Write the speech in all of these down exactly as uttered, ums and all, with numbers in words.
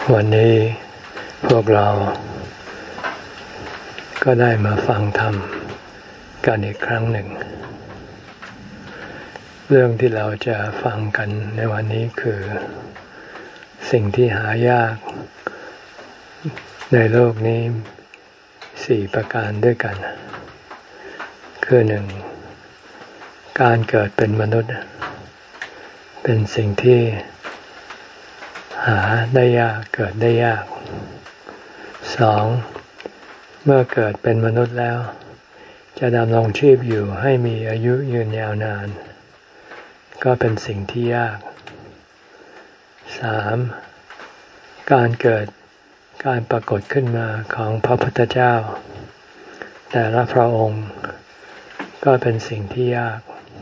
วันนี้พวกเราก็ได้มาฟังธรรมกันอีกครั้งหนึ่งเรื่องที่เราจะฟังกันในวันนี้คือสิ่งที่หายากในโลกนี้สี่ประการด้วยกันคือหนึ่งการเกิดเป็นมนุษย์เป็นสิ่งที่หาได้ยากเกิดได้ยากสองเมื่อเกิดเป็นมนุษย์แล้วจะดำรงชีพอยู่ให้มีอายุยืนยาวนานก็เป็นสิ่งที่ยากสามการเกิดการปรากฏขึ้นมาของพระพุทธเจ้าแต่ละพระองค์ก็เป็นสิ่งที่ยาก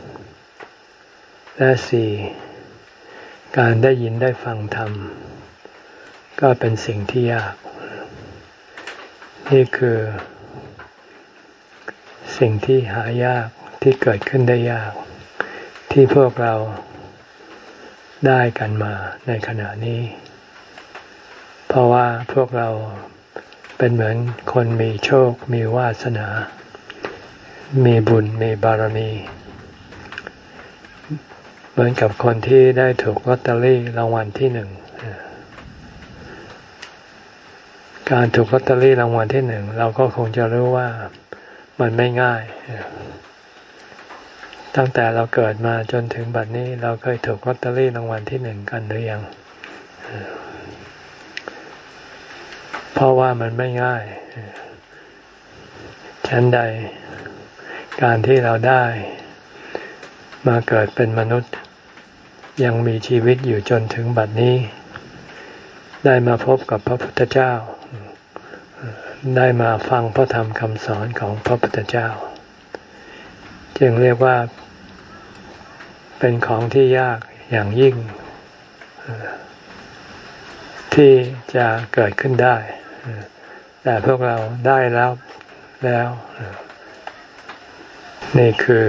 และสี่การได้ยินได้ฟังธรรมก็เป็นสิ่งที่ยากนี่คือสิ่งที่หายากที่เกิดขึ้นได้ยากที่พวกเราได้กันมาในขณะนี้เพราะว่าพวกเราเป็นเหมือนคนมีโชคมีวาสนามีบุญมีบารมีเหมือนกับคนที่ได้ถูกลอตเตอรี่รางวัลที่หนึ่งการถูกลอตเตอรี่รางวัลที่หนึ่งเราก็คงจะรู้ว่ามันไม่ง่ายตั้งแต่เราเกิดมาจนถึงบัดนี้เราเคยถูกลอตเตอรี่รางวัลที่หนึ่งกันหรือยังเพราะว่ามันไม่ง่ายฉันใดการที่เราได้มาเกิดเป็นมนุษย์ยังมีชีวิตอยู่จนถึงบัดนี้ได้มาพบกับพระพุทธเจ้าได้มาฟังพระธรรมคำสอนของพระพุทธเจ้าจึงเรียกว่าเป็นของที่ยากอย่างยิ่งที่จะเกิดขึ้นได้แต่พวกเราได้แล้วแล้วนี่คือ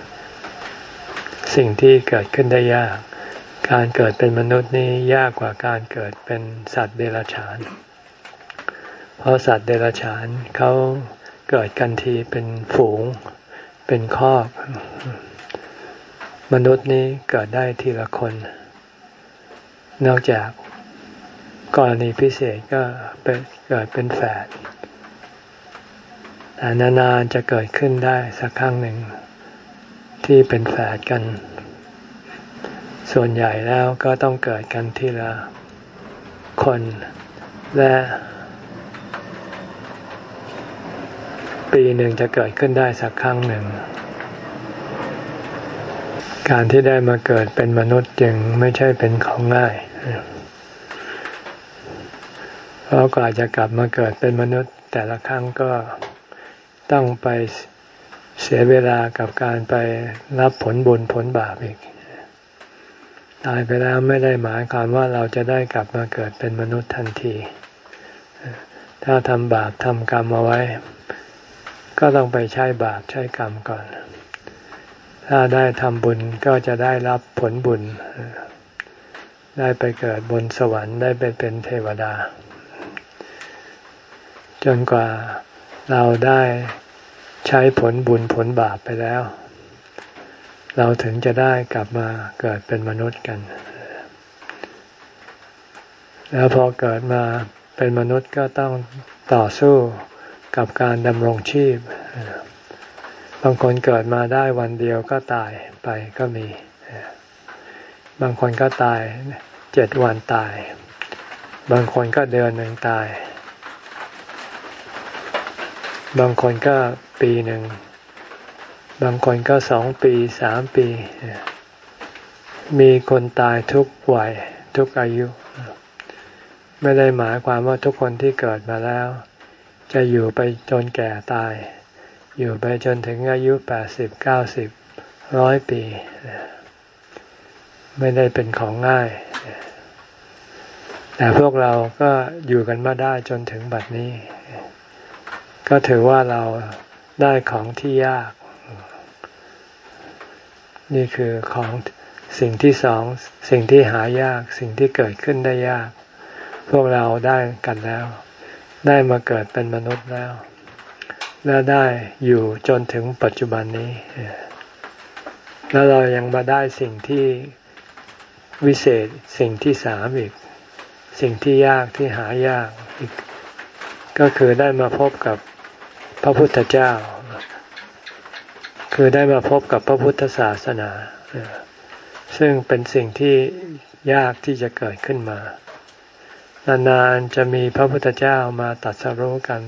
สิ่งที่เกิดขึ้นได้ยากการเกิดเป็นมนุษย์นี่ยากกว่าการเกิดเป็นสัตว์เดรัจฉานเพราะสัตว์เดรัจฉานเขาเกิดกันทีเป็นฝูงเป็นครอบมนุษย์นี้เกิดได้ทีละคนนอกจากกรณีพิเศษก็เป็นเกิดเป็นแฝดแต่นานๆจะเกิดขึ้นได้สักครั้งหนึ่งที่เป็นแฝดกันส่วนใหญ่แล้วก็ต้องเกิดกันทีละคนและปีหนึ่งจะเกิดขึ้นได้สักครั้งหนึ่งการที่ได้มาเกิดเป็นมนุษย์จึงไม่ใช่เป็นของง่ายเพราะกว่าจะกลับมาเกิดเป็นมนุษย์แต่ละครั้งก็ต้องไปเสียเวลากับการไปรับผลบุญผลบาปอีกตายไปแล้วไม่ได้หมายความว่าเราจะได้กลับมาเกิดเป็นมนุษย์ทันทีถ้าทำบาปทำกรรมเอาไว้ก็ต้องไปใช้บาปใช้กรรมก่อนถ้าได้ทำบุญก็จะได้รับผลบุญได้ไปเกิดบนสวรรค์ได้ไปเป็นเทวดาจนกว่าเราได้ใช้ผลบุญผลบาปไปแล้วเราถึงจะได้กลับมาเกิดเป็นมนุษย์กันแล้วพอเกิดมาเป็นมนุษย์ก็ต้องต่อสู้กับการดำรงชีพบางคนเกิดมาได้วันเดียวก็ตายไปก็มีบางคนก็ตายเจ็ดวันตายบางคนก็เดือนหนึ่งตายบางคนก็ปีหนึ่งบางคนก็สองปีสามปีมีคนตายทุกวัยทุกอายุไม่ได้หมายความว่าทุกคนที่เกิดมาแล้วจะอยู่ไปจนแก่ตายอยู่ไปจนถึงอายุแปดสิบเก้าสิบร้อยปีไม่ได้เป็นของง่ายแต่พวกเราก็อยู่กันมาได้จนถึงบัดนี้ก็ถือว่าเราได้ของที่ยากนี่คือของสิ่งที่สองสิ่งที่หายากสิ่งที่เกิดขึ้นได้ยากพวกเราได้กันแล้วได้มาเกิดเป็นมนุษย์แล้วและได้อยู่จนถึงปัจจุบันนี้แล้วเรายังมาได้สิ่งที่วิเศษสิ่งที่สามอีกสิ่งที่ยากที่หายากอีกก็คือได้มาพบกับพระพุทธเจ้าคือได้มาพบกับพระพุทธศาสนาซึ่งเป็นสิ่งที่ยากที่จะเกิดขึ้นมานานๆจะมีพระพุทธเจ้ามาตรัสรู้กัน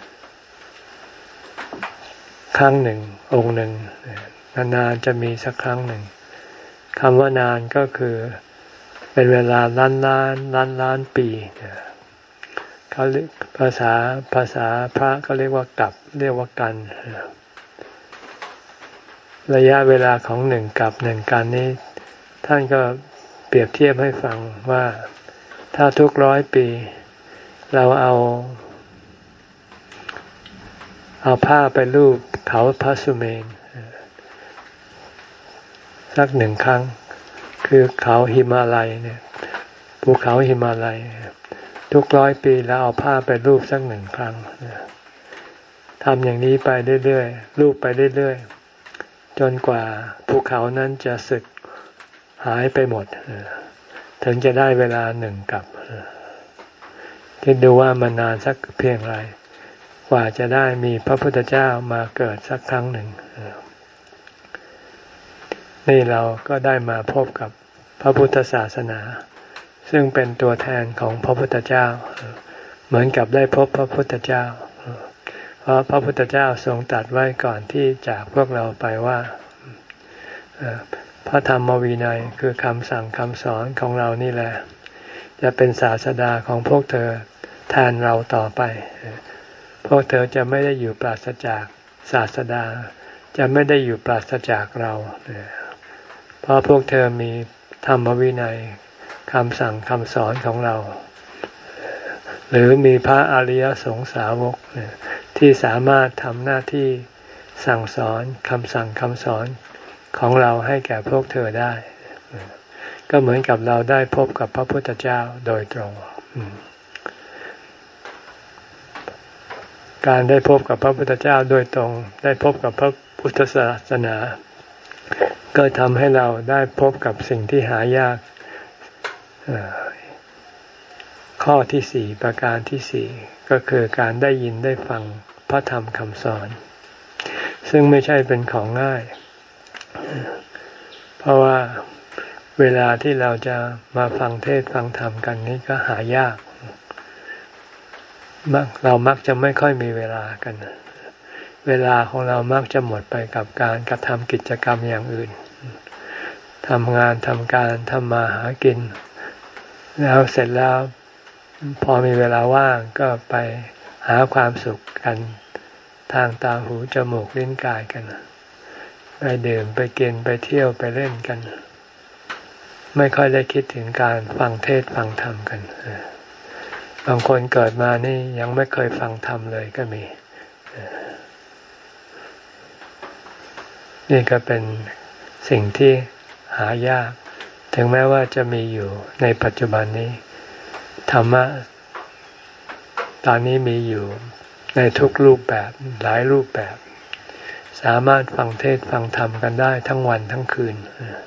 ครั้งหนึ่งองค์หนึ่งนานๆจะมีสักครั้งหนึ่งคำว่านานก็คือเป็นเวลาล้านล้านล้านล้านปีเขาภาษาภาษาพระก็เรียกว่ากับเรียกว่ากันระยะเวลาของหนึ่งกับหนึ่งกันนี้ท่านก็เปรียบเทียบให้ฟังว่าถ้าทุกร้อยปีเราเอาเอาผ้าไปลูบเขาพระสุเมรุสักหนึ่งครั้งคือเขาหิมาลัยเนี่ยภูเขาหิมาลัยทุกร้อยปีแล้วเอาผ้าไปลูบสักหนึ่งครั้งทำอย่างนี้ไปเรื่อยๆลูบไปเรื่อยๆจนกว่าภูเขานั้นจะสึกหายไปหมดถึงจะได้เวลาหนึ่งกับคิดดูว่ามันนานสักเพียงไรกว่าจะได้มีพระพุทธเจ้ามาเกิดสักครั้งหนึ่งนี่เราก็ได้มาพบกับพระพุทธศาสนาซึ่งเป็นตัวแทนของพระพุทธเจ้าเหมือนกับได้พบพระพุทธเจ้าเพราะพระพุทธเจ้าทรงตรัสไว้ก่อนที่จากพวกเราไปว่าพระธรรมวินัยคือคำสั่งคำสอนของเรานี่แหละจะเป็นศาสดาของพวกเธอแทนเราต่อไปพวกเธอจะไม่ได้อยู่ปราศจากศาสดาจะไม่ได้อยู่ปราศจากเราเพราะพวกเธอมีธรรมวินัยคำสั่งคำสอนของเราหรือมีพระอริยสงสาวกที่สามารถทำหน้าที่สั่งสอนคำสั่งคำสอนของเราให้แก่พวกเธอได้ก็เหมือนกับเราได้พบกับพระพุทธเจ้าโดยตรงการได้พบกับพระพุทธเจ้าโดยตรงได้พบกับพระพุทธศาสนาก็ทำให้เราได้พบกับสิ่งที่หายากข้อที่สี่ประการที่สี่ก็คือการได้ยินได้ฟังพระธรรมคำสอนซึ่งไม่ใช่เป็นของง่ายเพราะว่าเวลาที่เราจะมาฟังเทศน์ฟังธรรมกันนี้ก็หายากเรามักจะไม่ค่อยมีเวลากันเวลาของเรามักจะหมดไปกับการกระทำกิจกรรมอย่างอื่นทำงานทำการทำมาหากินแล้วเสร็จแล้วพอมีเวลาว่างก็ไปหาความสุขกันทางตาหูจมูกลิ้นกายกันไปดื่มไปกินไปเที่ยวไปเล่นกันไม่ค่อยได้คิดถึงการฟังเทศน์ฟังธรรมกันบางคนเกิดมานี่ยังไม่เคยฟังธรรมเลยก็มีนี่ก็เป็นสิ่งที่หายากถึงแม้ว่าจะมีอยู่ในปัจจุบันนี้ธรรมะตอนนี้มีอยู่ในทุกรูปแบบหลายรูปแบบสามารถฟังเทศน์ฟังธรรมกันได้ทั้งวันทั้งคืน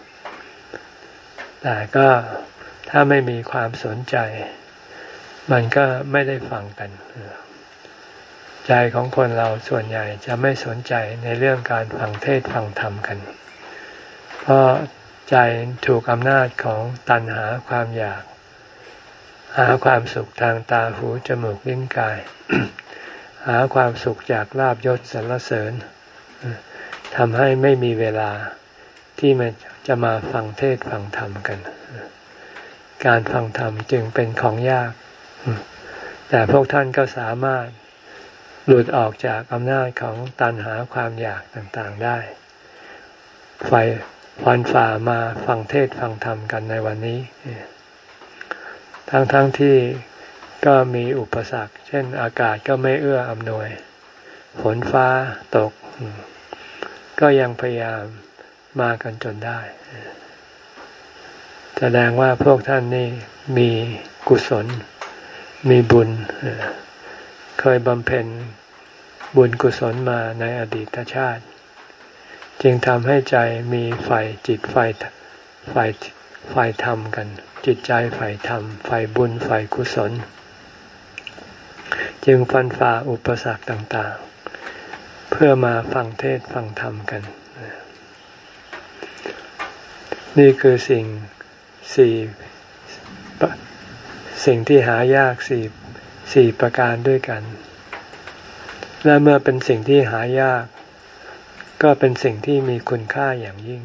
แต่ก็ถ้าไม่มีความสนใจมันก็ไม่ได้ฟังกันใจของคนเราส่วนใหญ่จะไม่สนใจในเรื่องการฟังเทศน์ฟังธรรมกันเพราะใจถูกอำนาจของตัณหาความอยากหาความสุขทางตาหูจมูกลิ้นกาย หาความสุขจากลาภยศสรรเสริญทำให้ไม่มีเวลาที่มันจะมาฟังเทศน์ฟังธรรมกันการฟังธรรมจึงเป็นของยากแต่พวกท่านก็สามารถหลุดออกจากอำนาจของตัณหาความอยากต่างๆได้ไฟฟันฝ่ามาฟังเทศน์ฟังธรรมกันในวันนี้ทั้งๆ ท, ที่ก็มีอุปสรรคเช่นอากาศก็ไม่เอื้ออำนวยฝนฟ้าตกก็ยังพยายามมากันจนได้แสดงว่าพวกท่านนี่มีกุศลมีบุญเคยบำเพ็ญบุญกุศลมาในอดีตชาติจึงทำให้ใจมีไฟจิตไฟไฟไฟธรรมกันจิตใจไฟธรรมไฟบุญไฟกุศลจึงฟันฝ่าอุปสรรคต่างๆเพื่อมาฟังเทศน์ฟังธรรมกันนี่คือสิ่งสี่สิ่งที่หายากสี่สี่ประการด้วยกันและเมื่อเป็นสิ่งที่หายากก็เป็นสิ่งที่มีคุณค่าอย่างยิ่ง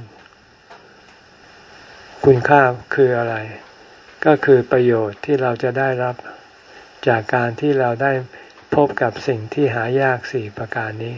คุณค่าคืออะไรก็คือประโยชน์ที่เราจะได้รับจากการที่เราได้พบกับสิ่งที่หายากสี่ประการนี้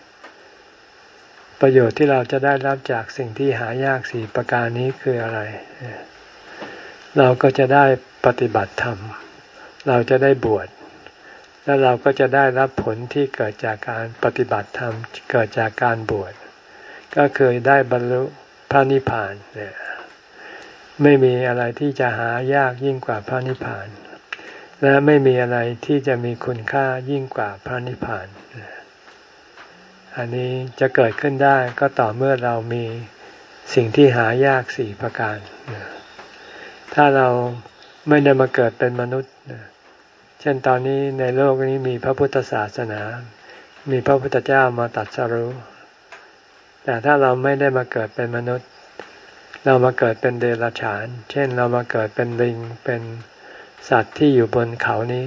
ประโยชน์ที่เราจะได้รับจากสิ่งที่หายากสี่ประการนี้คืออะไรเราก็จะได้ปฏิบัติธรรมเราจะได้บวชแล้วเราก็จะได้รับผลที่เกิดจากการปฏิบัติธรรมเกิดจากการบวชก็คือได้บรรลุพระนิพพานเนี่ยไม่มีอะไรที่จะหายากยิ่งกว่าพระนิพพานและไม่มีอะไรที่จะมีคุณค่ายิ่งกว่าพระนิพพานอันนี้จะเกิดขึ้นได้ก็ต่อเมื่อเรามีสิ่งที่หายากสี่ประการถ้าเราไม่ได้มาเกิดเป็นมนุษย์เช่นตอนนี้ในโลกนี้มีพระพุทธศาสนามีพระพุทธเจ้ามาตรัสรู้แต่ถ้าเราไม่ได้มาเกิดเป็นมนุษย์เรามาเกิดเป็นเดรัจฉานเช่นเรามาเกิดเป็นลิงเป็นสัตว์ที่อยู่บนเขานี้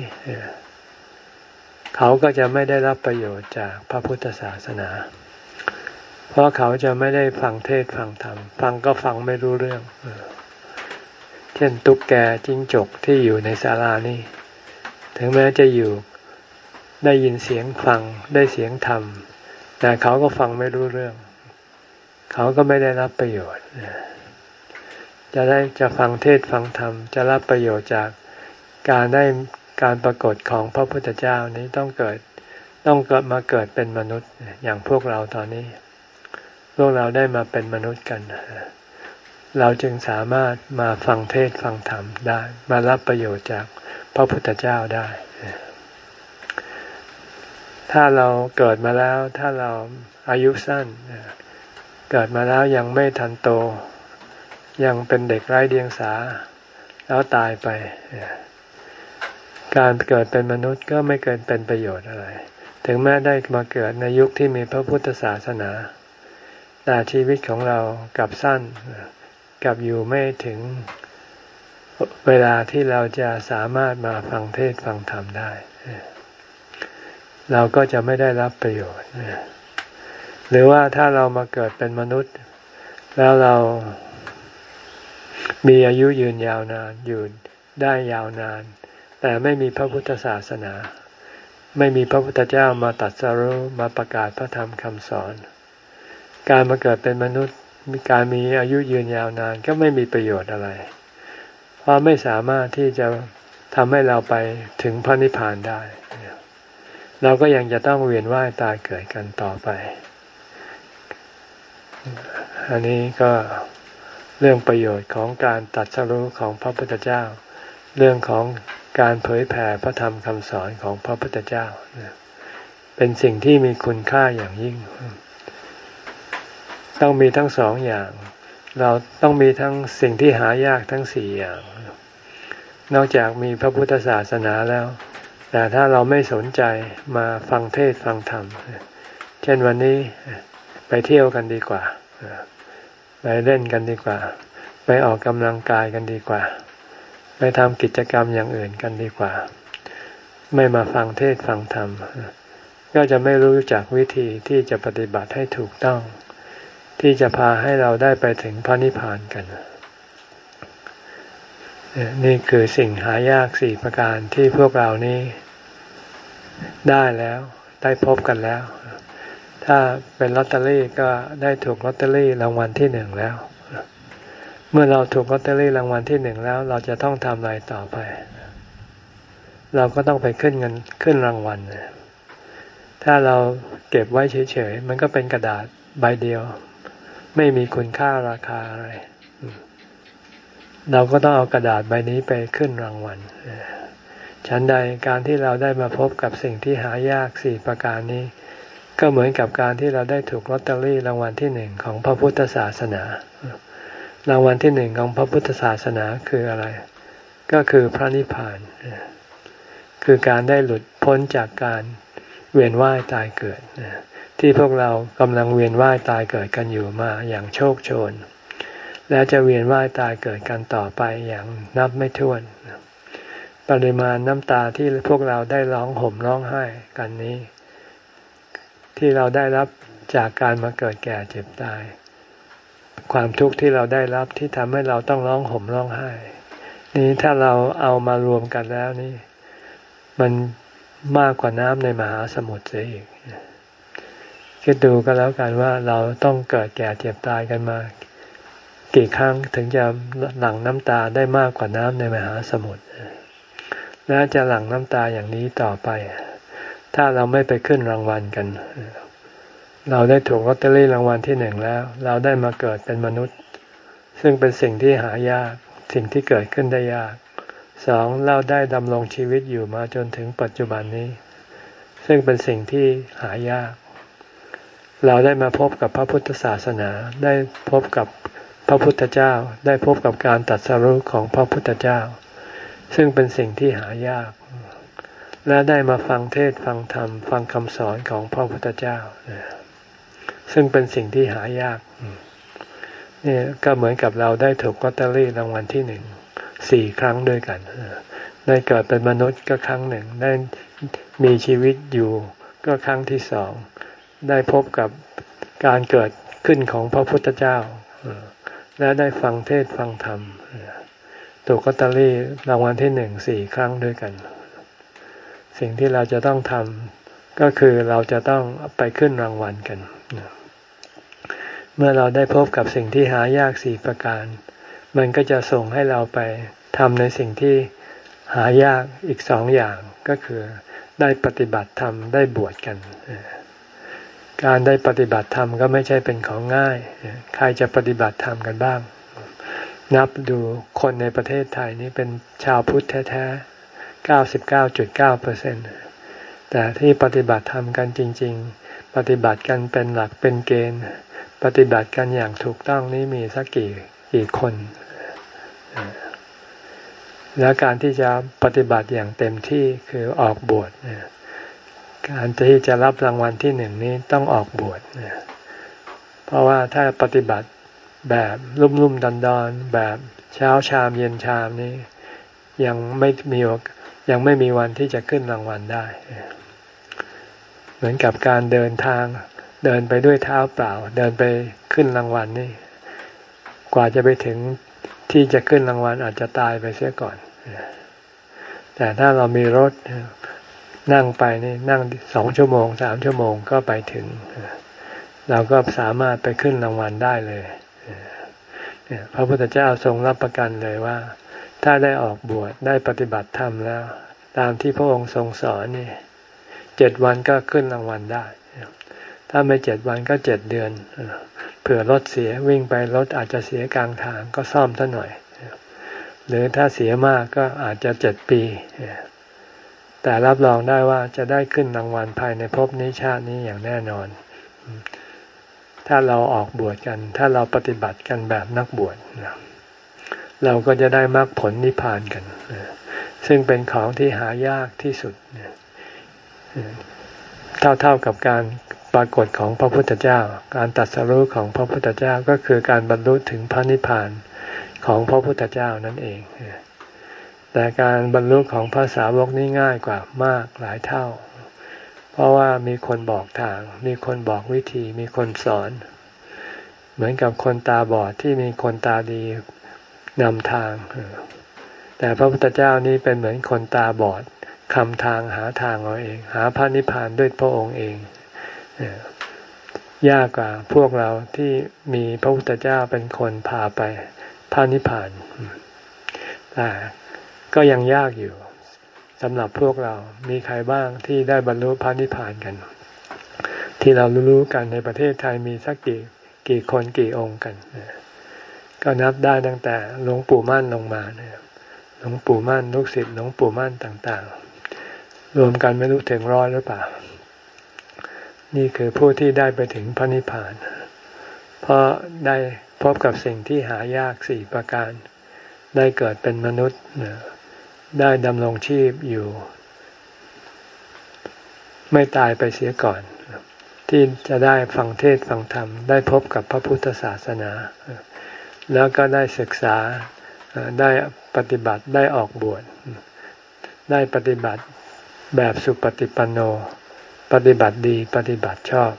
เขาก็จะไม่ได้รับประโยชน์จากพระพุทธศาสนาเพราะเขาจะไม่ได้ฟังเทศน์ฟังธรรมฟังก็ฟังไม่รู้เรื่องเช่นตุ๊กแกจิ้งจกที่อยู่ในศาลานี้ถึงแม้จะอยู่ได้ยินเสียงฟังได้เสียงธรรมแต่เขาก็ฟังไม่รู้เรื่องเขาก็ไม่ได้รับประโยชน์จะได้จะฟังเทศน์ฟังธรรมจะรับประโยชน์จากการได้การปรากฏของพระพุทธเจ้านี้ต้องเกิดต้องเกิดมาเกิดเป็นมนุษย์อย่างพวกเราตอนนี้พวกเราได้มาเป็นมนุษย์กันเราจึงสามารถมาฟังเทศน์ฟังธรรมได้มารับประโยชน์จากพระพุทธเจ้าได้ถ้าเราเกิดมาแล้วถ้าเราอายุสั้นเกิดมาแล้วยังไม่ทันโตยังเป็นเด็กไร้เดียงสาแล้วตายไปการเกิดเป็นมนุษย์ก็ไม่เกินเป็นประโยชน์อะไรถึงแม้ได้มาเกิดในยุคที่มีพระพุทธศาสนาแต่ชีวิตของเรากลับสั้นกลับอยู่ไม่ถึงเวลาที่เราจะสามารถมาฟังเทศน์ฟังธรรมได้เราก็จะไม่ได้รับประโยชน์หรือว่าถ้าเรามาเกิดเป็นมนุษย์แล้วเรามีอายุยืนยาวนานอยู่ได้ยาวนานแต่ไม่มีพระพุทธศาสนาไม่มีพระพุทธเจ้ามาตรัสรู้มาประกาศพระธรรมคำสอนการมาเกิดเป็นมนุษย์มีการมีอายุยืนยาวนานก็ไม่มีประโยชน์อะไรเพราะไม่สามารถที่จะทำให้เราไปถึงพระนิพพานได้เราก็ยังจะต้องเวียนว่ายตายเกิดกันต่อไปอันนี้ก็เรื่องประโยชน์ของการตรัสรู้ของพระพุทธเจ้าเรื่องของการเผยแผ่พระธรรมคำสอนของพระพุทธเจ้าเป็นสิ่งที่มีคุณค่าอย่างยิ่งต้องมีทั้งสองอย่างเราต้องมีทั้งสิ่งที่หายากทั้งสี่อย่างนอกจากมีพระพุทธศาสนาแล้วแต่ถ้าเราไม่สนใจมาฟังเทศน์ฟังธรรมเช่นวันนี้ไปเที่ยวกันดีกว่าไปเล่นกันดีกว่าไปออกกำลังกายกันดีกว่าไปทำกิจกรรมอย่างอื่นกันดีกว่าไม่มาฟังเทศน์ฟังธรรมก็จะไม่รู้จักวิธีที่จะปฏิบัติให้ถูกต้องที่จะพาให้เราได้ไปถึงพระนิพพานกันนี่คือสิ่งหายากสี่ประการที่พวกเรานี้ได้แล้วได้พบกันแล้วถ้าเป็นลอตเตอรี่ก็ได้ถูกลอตเตอรี่รางวัลที่หนึ่งแล้วเมื่อเราถูกลอตเตอรี่รางวัลที่หนึ่งแล้วเราจะต้องทำอะไรต่อไปเราก็ต้องไปขึ้นเงินขึ้นรางวัลถ้าเราเก็บไว้เฉยๆมันก็เป็นกระดาษใบเดียวไม่มีคุณค่าราคาอะไรเราก็ต้องเอากระดาษใบนี้ไปขึ้นรางวัลฉันใดการที่เราได้มาพบกับสิ่งที่หายากสี่ประการนี้ก็เหมือนกับการที่เราได้ถูกลอตเตอรี่รางวัลที่หนึ่งของพระพุทธศาสนารางวัลที่หนึ่งของพระพุทธศาสนาคืออะไรก็คือพระนิพพานคือการได้หลุดพ้นจากการเวียนว่ายตายเกิดที่พวกเรากำลังเวียนว่ายตายเกิดกันอยู่มาอย่างโชคโชนและจะเวียนว่ายตายเกิดกันต่อไปอย่างนับไม่ถ้วนปริมาณน้ำตาที่พวกเราได้ร้องห่มร้องไห้กันนี้ที่เราได้รับจากการมาเกิดแก่เจ็บตายความทุกข์ที่เราได้รับที่ทำให้เราต้องร้องห่มร้องไห้นี้ถ้าเราเอามารวมกันแล้วนี่มันมากกว่าน้ำในมหาสมุทรเสียอีกคิดดูก็แล้วกันว่าเราต้องเกิดแก่เจ็บตายกันมากี่ครั้งถึงจะหลั่งน้ำตาได้มากกว่าน้ำในมหาสมุทรและจะหลั่งน้ำตาอย่างนี้ต่อไปถ้าเราไม่ไปขึ้นรางวัลกันเราได้ถูกลอตเตอรี่รางวัลที่หนึ่งแล้วเราได้มาเกิดเป็นมนุษย์ซึ่งเป็นสิ่งที่หายากสิ่งที่เกิดขึ้นได้ยากสองเราได้ดำรงชีวิตอยู่มาจนถึงปัจจุบันนี้ซึ่งเป็นสิ่งที่หายากเราได้มาพบกับพระพุทธศาสนาได้พบกับพระพุทธเจ้าได้พบกับการตรัสรู้ของพระพุทธเจ้าซึ่งเป็นสิ่งที่หายากและได้มาฟังเทศน์ฟังธรรมฟังคำสอนของพระพุทธเจ้าซึ่งเป็นสิ่งที่หายากนี่ก็เหมือนกับเราได้ถูกลอตเตอรี่รางวัลที่หนึ่งสี่ครั้งด้วยกันได้เกิดเป็นมนุษย์ก็ครั้งหนึ่งได้มีชีวิตอยู่ก็ครั้งที่สองได้พบกับการเกิดขึ้นของพระพุทธเจ้าและได้ฟังเทศน์ฟังธรรมถูกลอตเตอรี่รางวัลที่หนึ่งสี่ครั้งด้วยกันสิ่งที่เราจะต้องทำก็คือเราจะต้องไปขึ้นรางวัลกันเมื่อเราได้พบกับสิ่งที่หายากสี่ประการมันก็จะส่งให้เราไปทำในสิ่งที่หายากอีกสองอย่างก็คือได้ปฏิบัติธรรมได้บวชกันการได้ปฏิบัติธรรมก็ไม่ใช่เป็นของง่ายใครจะปฏิบัติธรรมกันบ้างนับดูคนในประเทศไทยนี้เป็นชาวพุทธแท้ๆ เก้าสิบเก้าจุดเก้าเปอร์เซ็นต์ แต่ที่ปฏิบัติธรรมกันจริงๆปฏิบัติกันเป็นหลักเป็นเกณฑ์ปฏิบัติกันอย่างถูกต้องนี้มีสักกี่กี่คนและการที่จะปฏิบัติอย่างเต็มที่คือออกบวชการที่จะรับรางวัลที่หนึ่งนี้ต้องออกบวชเพราะว่าถ้าปฏิบัติแบบลุ่มๆดอนๆแบบเช้าชามเย็นชามนี้ยังไม่มียังไม่มีวันที่จะขึ้นรางวัลได้เหมือนกับการเดินทางเดินไปด้วยเท้าเปล่าเดินไปขึ้นรางวัลนี่กว่าจะไปถึงที่จะขึ้นรางวัลอาจจะตายไปเสียก่อนแต่ถ้าเรามีรถนั่งไปนี่นั่งสองชั่วโมงสามชั่วโมงก็ไปถึงเราก็สามารถไปขึ้นรางวัลได้เลยพระพุทธเจ้าทรงรับประกันเลยว่าถ้าได้ออกบวชได้ปฏิบัติธรรมแล้วตามที่พระองค์ทรงสอนนี่เจ็ดวันก็ขึ้นรางวัลได้ถ้าไม่เจ็ดวันก็เจ็ดเดือนเผื่อรถเสียวิ่งไปรถอาจจะเสียกลางทางก็ซ่อมซะหน่อยหรือถ้าเสียมากก็อาจจะเจ็ดปีแต่รับรองได้ว่าจะได้ขึ้นรางวัลภายในภพนี้ชาตินี้อย่างแน่นอนถ้าเราออกบวชกันถ้าเราปฏิบัติกันแบบนักบวชเราก็จะได้มรรคผลนิพพานกันซึ่งเป็นของที่หายากที่สุดเท่าๆกับการปรากฏของพระพุทธเจ้าการตรัสรู้ของพระพุทธเจ้าก็คือการบรรลุถึงพระนิพพานของพระพุทธเจ้านั่นเองแต่การบรรลุของพระสาวกนี่ง่ายกว่ามากหลายเท่าเพราะว่ามีคนบอกทางมีคนบอกวิธีมีคนสอนเหมือนกับคนตาบอดที่มีคนตาดีนำทางแต่พระพุทธเจ้านี่เป็นเหมือนคนตาบอดคำทางหาทางเอาเองหาพระนิพพานด้วยพระองค์เองยากกว่าพวกเราที่มีพระพุทธเจ้าเป็นคนพาไปพระนิพพานแต่ก็ยังยากอยู่สำหรับพวกเรามีใครบ้างที่ได้บรรลุพระนิพพานกันที่เรารู้ๆกันในประเทศไทยมีสักกี่กี่คนกี่องค์กันก็นับได้ตั้งแต่หลวงปู่มั่นลงมาเนี่ยหลหลวงปู่มั่นลูกศิษย์หลวงปู่มั่นต่างๆรวมกันไม่รู้ถึงร้อยหรือเปล่านี่คือผู้ที่ได้ไปถึงพระนิพพานเพราะได้พบกับสิ่งที่หายากสี่ประการได้เกิดเป็นมนุษย์ได้ดำรงชีพอยู่ไม่ตายไปเสียก่อนที่จะได้ฟังเทศน์ฟังธรรมได้พบกับพระพุทธศาสนาแล้วก็ได้ศึกษาได้ปฏิบัติได้ออกบวชได้ปฏิบัติแบบสุปฏิปันโนปฏิบัติดีปฏิบัติชอบ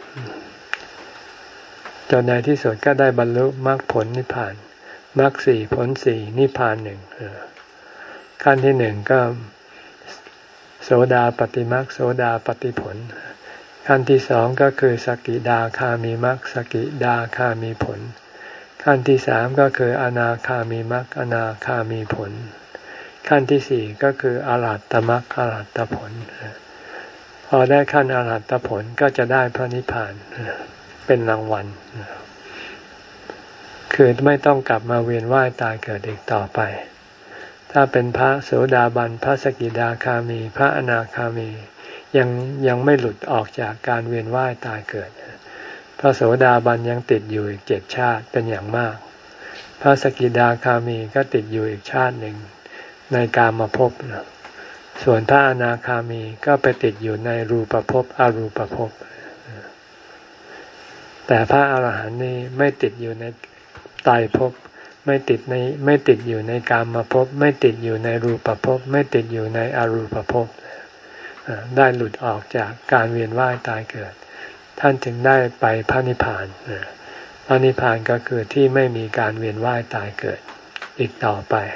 จนในที่สุดก็ได้บรรลุมรรคผลนิพพานมรรคสี่ผลสี่นิพพานหนึ่งขั้นที่หนึ่งก็โสดาปฏิมรรคโสดาปฏิผลขั้นที่สองก็คือสกิดาคามีมรรคสกิดาคามีผลขั้นที่สามก็คืออนาคามีมรรคอนาคามีผลขั้นที่สี่ก็คืออรหัตตมรรคอรหัตตผลพอได้ขั้นอรหัตตผลก็จะได้พระนิพพานเป็นรางวัลคือไม่ต้องกลับมาเวียนว่ายตายเกิดอีกต่อไปถ้าเป็นพระโสดาบันพระสกิทาคามีพระอนาคามียังยังไม่หลุดออกจากการเวียนว่ายตายเกิดพระโสดาบันยังติดอยู่อีกเจ็ดชาติเป็นอย่างมากพระสกิทาคามีก็ติดอยู่อีกชาติหนึ่งในกามภพส่วนพระอนาคามีก็ไปติดอยู่ในรูปภพอรูปภพแต่พระอรหันต์นี่ไม่ติดอยู่ในไตรภพไม่ติดในไม่ติดอยู่ในกามภพไม่ติดอยู่ในรูปภพไม่ติดอยู่ในอรูปภพได้หลุดออกจากการเวียนว่ายตายเกิดท่านถึงได้ไปพระนิพพานพระนิพพานก็คือที่ไม่มีการเวียนว่ายตายเกิดอีกต่อไป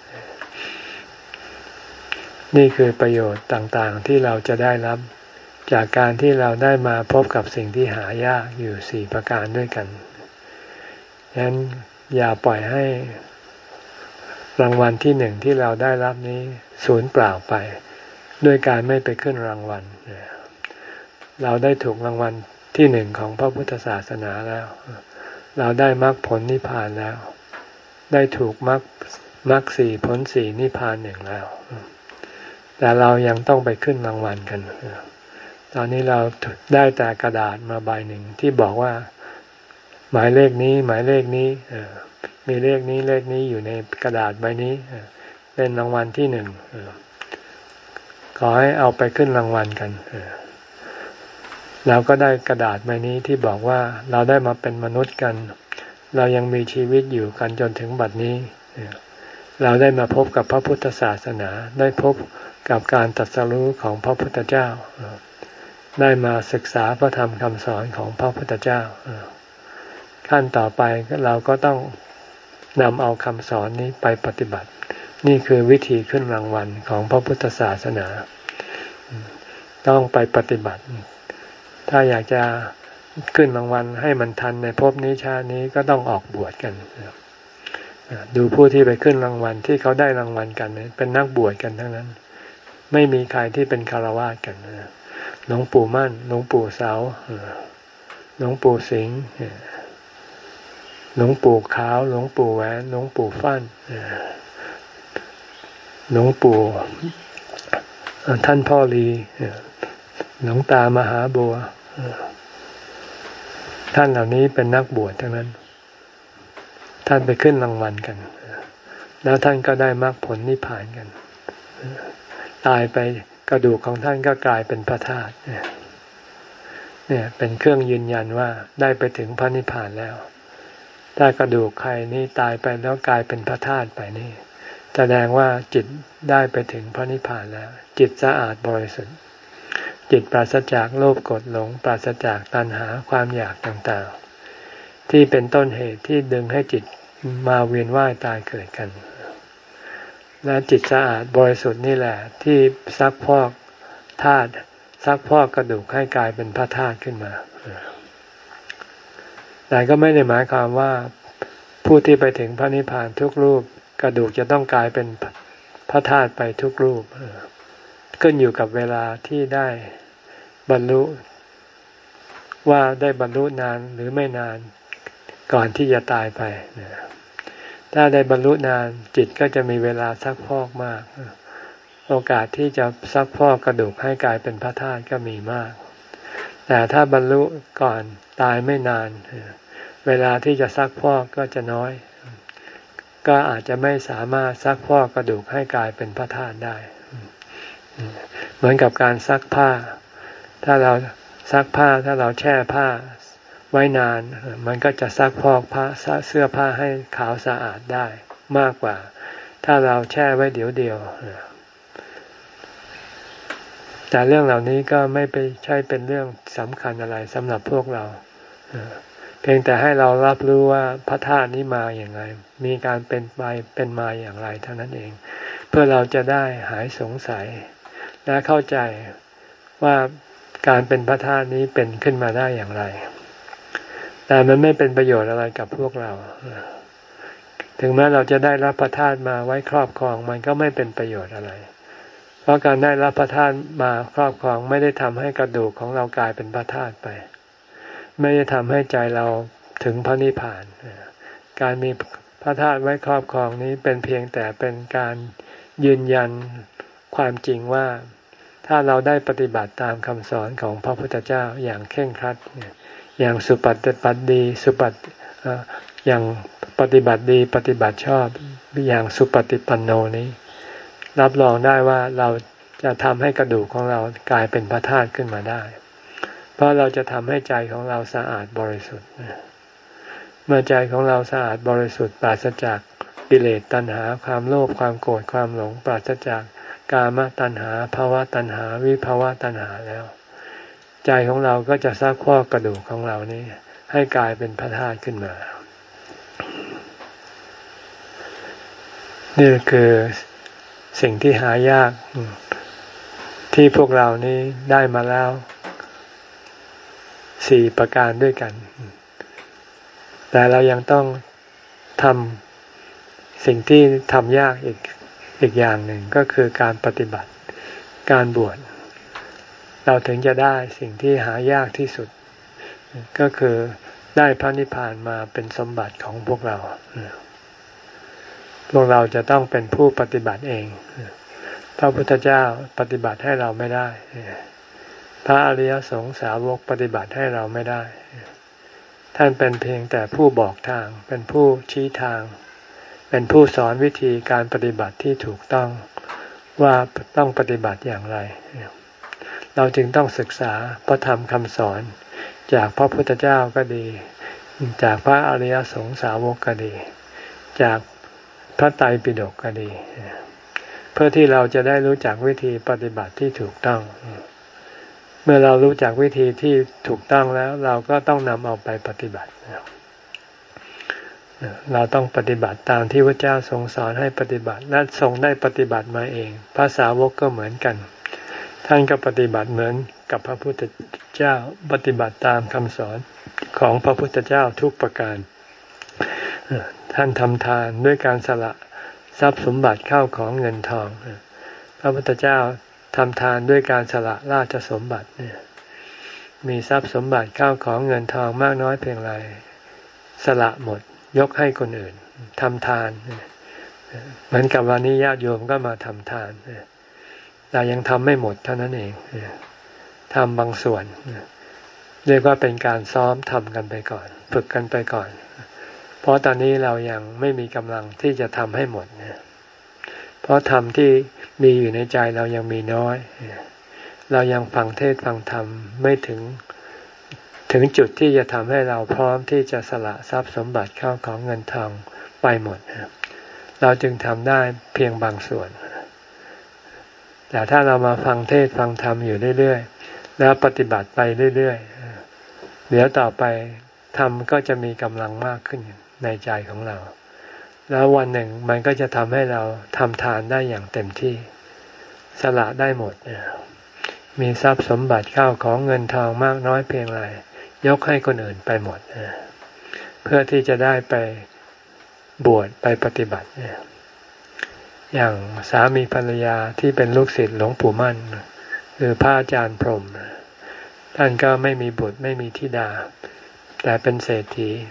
นี่คือประโยชน์ต่างๆที่เราจะได้รับจากการที่เราได้มาพบกับสิ่งที่หายากอยู่สี่ประการด้วยกันฉะนั้นอย่าปล่อยให้รางวัลที่หนึ่งที่เราได้รับนี้สูญเปล่าไปด้วยการไม่ไปขึ้นรางวัลเราได้ถูกรางวัลที่หนึ่งของพระพุทธศาสนาแล้วเราได้มรรคผลนิพพานแล้วได้ถูกมรรคมรรคสี่ผลสี่นิพพานหนึ่งแล้วแต่เรายังต้องไปขึ้นรางวัลกันตอนนี้เราได้แต่กระดาษมาใบหนึ่งที่บอกว่าหมายเลขนี้หมายเลขนี้มีเลขนี้เลขนี้อยู่ในกระดาษใบนี้เป็นรางวัลที่หนึ่งขอให้เอาไปขึ้นรางวัลกันเราก็ได้กระดาษใบนี้ที่บอกว่าเราได้มาเป็นมนุษย์กันเรายังมีชีวิตอยู่กันจนถึงบัดนี้เราได้มาพบกับพระพุทธศาสนาได้พบกับการตรัสรู้ของพระพุทธเจ้าได้มาศึกษาพระธรรมคำสอนของพระพุทธเจ้าขั้นต่อไปเราก็ต้องนำเอาคำสอนนี้ไปปฏิบัตินี่คือวิธีขึ้นรางวัลของพระพุทธศาสนาต้องไปปฏิบัติถ้าอยากจะขึ้นรางวัลให้มันทันในภพนี้ชาตินี้ก็ต้องออกบวชกันดูผู้ที่ไปขึ้นรางวัลที่เขาได้รางวัลกันเป็นนักบวชกันทั้งนั้นไม่มีใครที่เป็นคฤหัสถ์กันหลวงปู่มั่นหลวงปู่เสาหลวงปู่สิงห์หลวงปู่ขาวหลวงปู่แหวนหลวงปู่ฟั่นหลวงปู่ท่านพ่อลีหลวงตามหาบัวท่านเหล่านี้เป็นนักบวชทั้งนั้นท่านไปขึ้นรางวัลกันแล้วท่านก็ได้มรรคผลนิพพานกันตายไปกระดูกของท่านก็กลายเป็นพระธาตุเนี่ยเป็นเครื่องยืนยันว่าได้ไปถึงพระนิพพานแล้วถ้ากระดูกใครนี่ตายไปแล้วกลายเป็นพระธาตุไปนี่แสดงว่าจิตได้ไปถึงพระนิพพานแล้วจิตสะอาดบริสุทธิ์จิตปราศจากโลภโกรธหลงปราศจากตัณหาความอยากต่างๆที่เป็นต้นเหตุที่ดึงให้จิตมาเวียนว่ายตายเกิดกันและจิตสะอาดบริสุทธิ์นี่แหละที่ซักพอกธาตุซักพอกกระดูกให้กลายเป็นพระธาตุขึ้นมาแต่ก็ไม่ได้หมายความว่าผู้ที่ไปถึงพระนิพพานทุกรูปกระดูกจะต้องกลายเป็นพระธาตุไปทุกรูปขึ้นอยู่กับเวลาที่ได้บรรลุว่าได้บรรลุนานหรือไม่นานก่อนที่จะตายไปถ้าได้บรรลุนานจิตก็จะมีเวลาซักพอกมากโอกาสที่จะซักพอกกระดูกให้กลายเป็นพระธาตุก็มีมากแต่ถ้าบรรลุก่อนตายไม่นานเวลาที่จะซักพอกก็จะน้อยก็อาจจะไม่สามารถซักพอกกระดูกให้กลายเป็นพระธาตุได้เหมือนกับการซักผ้าถ้าเราซักผ้าถ้าเราแช่ผ้าไว้นานมันก็จะซักพอกผ้าเสื้อผ้าให้ขาวสะอาดได้มากกว่าถ้าเราแช่ไว้เดี๋ยวเดียวแต่เรื่องเหล่านี้ก็ไม่ไปใช่เป็นเรื่องสำคัญอะไรสำหรับพวกเราเพียงแต่ให้เรารับรู้ว่าพระธาตุนี้มาอย่างไรมีการเป็นไปเป็นมาอย่างไรเท่านั้นเองเพื่อเราจะได้หายสงสัยและเข้าใจว่าการเป็นพระธาตุนี้เป็นขึ้นมาได้อย่างไรแต่มันไม่เป็นประโยชน์อะไรกับพวกเราถึงแม้เราจะได้รับพระธาตุมาไว้ครอบครองมันก็ไม่เป็นประโยชน์อะไรเพราะการได้รับพระธาตุมาครอบครองไม่ได้ทำให้กระดูกของเรากลายเป็นพระธาตุไปไม่ได้ทำให้ใจเราถึงพระนิพพานการมีพระธาตุไว้ครอบครองนี้เป็นเพียงแต่เป็นการยืนยันความจริงว่าถ้าเราได้ปฏิบัติตามคำสอนของพระพุทธเจ้าอย่างเคร่งครัดอย่างสุปฏิบัติดีสุปฏิอย่างปฏิบัติดีปฏิบัติชอบอย่างสุปฏิปันโนนี้รับรองได้ว่าเราจะทำให้กระดูกของเรากลายเป็นพระธาตุขึ้นมาได้เพราะเราจะทำให้ใจของเราสะอาดบริสุทธิ์เมื่อใจของเราสะอาดบริสุทธิ์ปราศจากกิเลสตัณหาความโลภความโกรธความหลงปราศจากกามตัณหาภาวะตัณหาวิภาวะตัณหาแล้วใจของเราก็จะซักพอกกระดูกของเรานี้ให้กลายเป็นพระธาตุขึ้นมานี่คือสิ่งที่หายากที่พวกเรานี้ได้มาแล้วสี่ประการด้วยกันแต่เรายังต้องทำสิ่งที่ทำยากอีกอีกอย่างหนึ่งก็คือการปฏิบัติการบวชเราถึงจะได้สิ่งที่หายากที่สุดก็คือได้พระนิพพานมาเป็นสมบัติของพวกเราพวกเราจะต้องเป็นผู้ปฏิบัติเองพระพุทธเจ้าปฏิบัติให้เราไม่ได้พระอริยสงฆ์สาวกปฏิบัติให้เราไม่ได้ท่านเป็นเพียงแต่ผู้บอกทางเป็นผู้ชี้ทางเป็นผู้สอนวิธีการปฏิบัติที่ถูกต้องว่าต้องปฏิบัติอย่างไรเราจึงต้องศึกษาพระธรรมคำสอนจากพระพุทธเจ้าก็ดีจากพระอริยสงฆ์สาวกก็ดีจากพระไตรปิฎกก็ดีเพื่อที่เราจะได้รู้จักวิธีปฏิบัติที่ถูกต้องเมื่อเรารู้จักวิธีที่ถูกต้องแล้วเราก็ต้องนำเอาไปปฏิบัติเราต้องปฏิบัติตามที่พระเจ้าทรงสอนให้ปฏิบัติและทรงได้ปฏิบัติมาเองพระสาวกก็เหมือนกันท่านก็ปฏิบัติเหมือนกับพระพุทธเจ้าปฏิบัติตามคำสอนของพระพุทธเจ้าทุกประการท่านทำทานด้วยการสละทรัพย์สมบัติเข้าของเงินทองพระพุทธเจ้าทำทานด้วยการสละราชสมบัติเนี่ยมีทรัพย์สมบัติเข้าของเงินทองมากน้อยเพียงไรสละหมดยกให้คนอื่นทำทานเหมือนกับวันนี้ญาติโยมก็มาทำทานแต่ยังทำไม่หมดเท่านั้นเองทำบางส่วนเรียกว่าเป็นการซ้อมทำกันไปก่อนฝึกกันไปก่อนเพราะตอนนี้เรายังไม่มีกำลังที่จะทำให้หมดเนี่ยเพราะธรรมที่มีอยู่ในใจเรายังมีน้อยเรายังฟังเทศน์ฟังธรรมไม่ถึงถึงจุดที่จะทำให้เราพร้อมที่จะสละทรัพย์สมบัติเข้าของเงินทองไปหมดเราจึงทำได้เพียงบางส่วนแต่ถ้าเรามาฟังเทศน์ฟังธรรมอยู่เรื่อยๆแล้วปฏิบัติไปเรื่อยๆเดี๋ยวต่อไปธรรมก็จะมีกำลังมากขึ้นในใจของเราแล้ววันหนึ่งมันก็จะทำให้เราทำทานได้อย่างเต็มที่สละได้หมดมีทรัพย์สมบัติเข้าของเงินทองมากน้อยเพียงไรยกให้คนอื่นไปหมดเพื่อที่จะได้ไปบวชไปปฏิบัติอย่างสามีภรรยาที่เป็นลูกศิษย์หลวงปู่มั่นหรือพระอาจารย์พรหมท่านก็ไม่มีบุตรไม่มีธิดาแต่เป็นเศรษฐี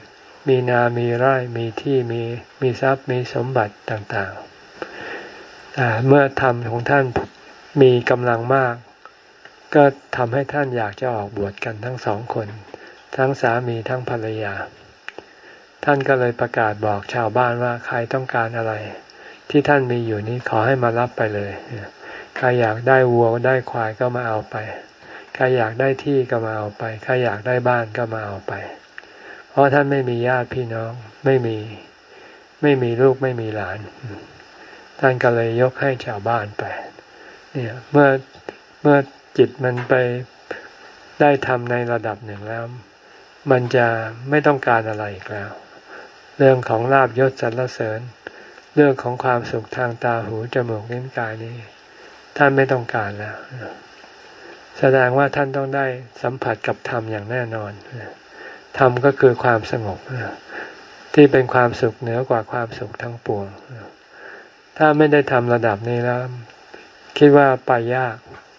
มีนามีไร่มีที่มีมีทรัพย์มีสมบัติต่างๆแต่เมื่อธรรมของท่านมีกำลังมากก็ทำให้ท่านอยากจะออกบวชกันทั้งสองคนทั้งสามีทั้งภรรยาท่านก็เลยประกาศบอกชาวบ้านว่าใครต้องการอะไรที่ท่านมีอยู่นี้ขอให้มารับไปเลยใครอยากได้วัวได้ควายก็มาเอาไปใครอยากได้ที่ก็มาเอาไปใครอยากได้บ้านก็มาเอาไปเพราะท่านไม่มีญาติพี่น้องไม่มีไม่มีลูกไม่มีหลานท่านก็เลยยกให้ชาวบ้านไปเนี่ยเมื่อเมื่อจิตมันไปได้ทำในระดับหนึ่งแล้วมันจะไม่ต้องการอะไรอีกแล้วเรื่องของลาภยศสรรเสริญเรื่องของความสุขทางตาหูจมูกลิ้นกายนี้ท่านไม่ต้องการแล้วแสดงว่าท่านต้องได้สัมผัสกับธรรมอย่างแน่นอนธรรมก็คือความสงบที่เป็นความสุขเหนือกว่าความสุขทั้งปวงถ้าไม่ได้ทำระดับนี้แล้วคิดว่าไปยาก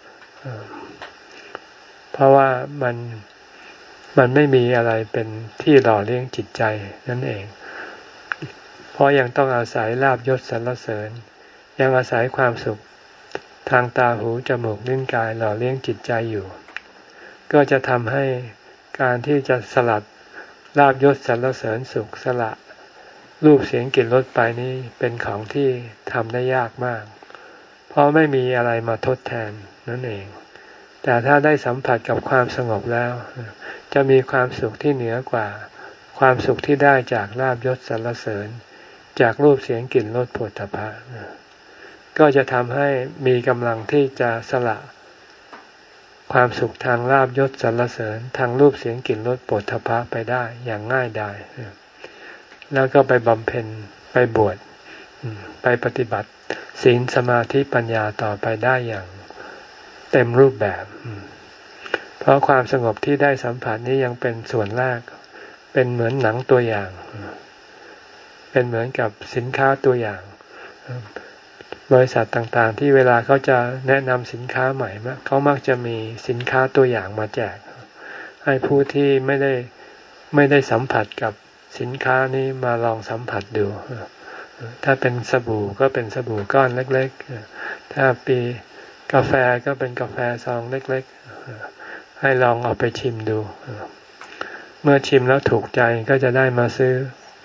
เพราะว่ามันมันไม่มีอะไรเป็นที่หล่อเลี้ยงจิตใจนั่นเองเพราะยังต้องอาศัยลาภยศสรรเสริญยังอาศัยความสุขทางตาหูจมูกลิ้นกายหล่อเลี้ยงจิตใจอยู่ก็จะทำให้การที่จะสลัดลาภยศสรรเสริญสุขสละรูปเสียงกลิ่นรสไปนี้เป็นของที่ทำได้ยากมากเพราะไม่มีอะไรมาทดแทนนั่นเองแต่ถ้าได้สัมผัสกับความสงบแล้วจะมีความสุขที่เหนือกว่าความสุขที่ได้จากลาภยศสรรเสริญจากรูปเสียงกลิ่นรสโผฏฐัพพะก็จะทำให้มีกำลังที่จะสละความสุขทางลาภยศสรรเสริญทางรูปเสียงกลิ่นรสโผฏฐัพพะไปได้อย่างง่ายดายแล้วก็ไปบำเพ็ญไปบวชไปปฏิบัติศีลสมาธิปัญญาต่อไปได้อย่างเต็มรูปแบบเพราะความสงบที่ได้สัมผัสนี้ยังเป็นส่วนแรกเป็นเหมือนหนังตัวอย่างเป็นเหมือนกับสินค้าตัวอย่างบริษัทต่างๆที่เวลาเขาจะแนะนำสินค้าใหม่เขามักจะมีสินค้าตัวอย่างมาแจกให้ผู้ที่ไม่ได้ไม่ได้สัมผัสกับสินค้านี้มาลองสัมผัสดูถ้าเป็นสบู่ก็เป็นสบู่ก้อนเล็กๆถ้าปีกาแฟก็เป็นกาแฟซองเล็กๆให้ลองเอาไปชิมดูเมื่อชิมแล้วถูกใจก็จะได้มาซื้อ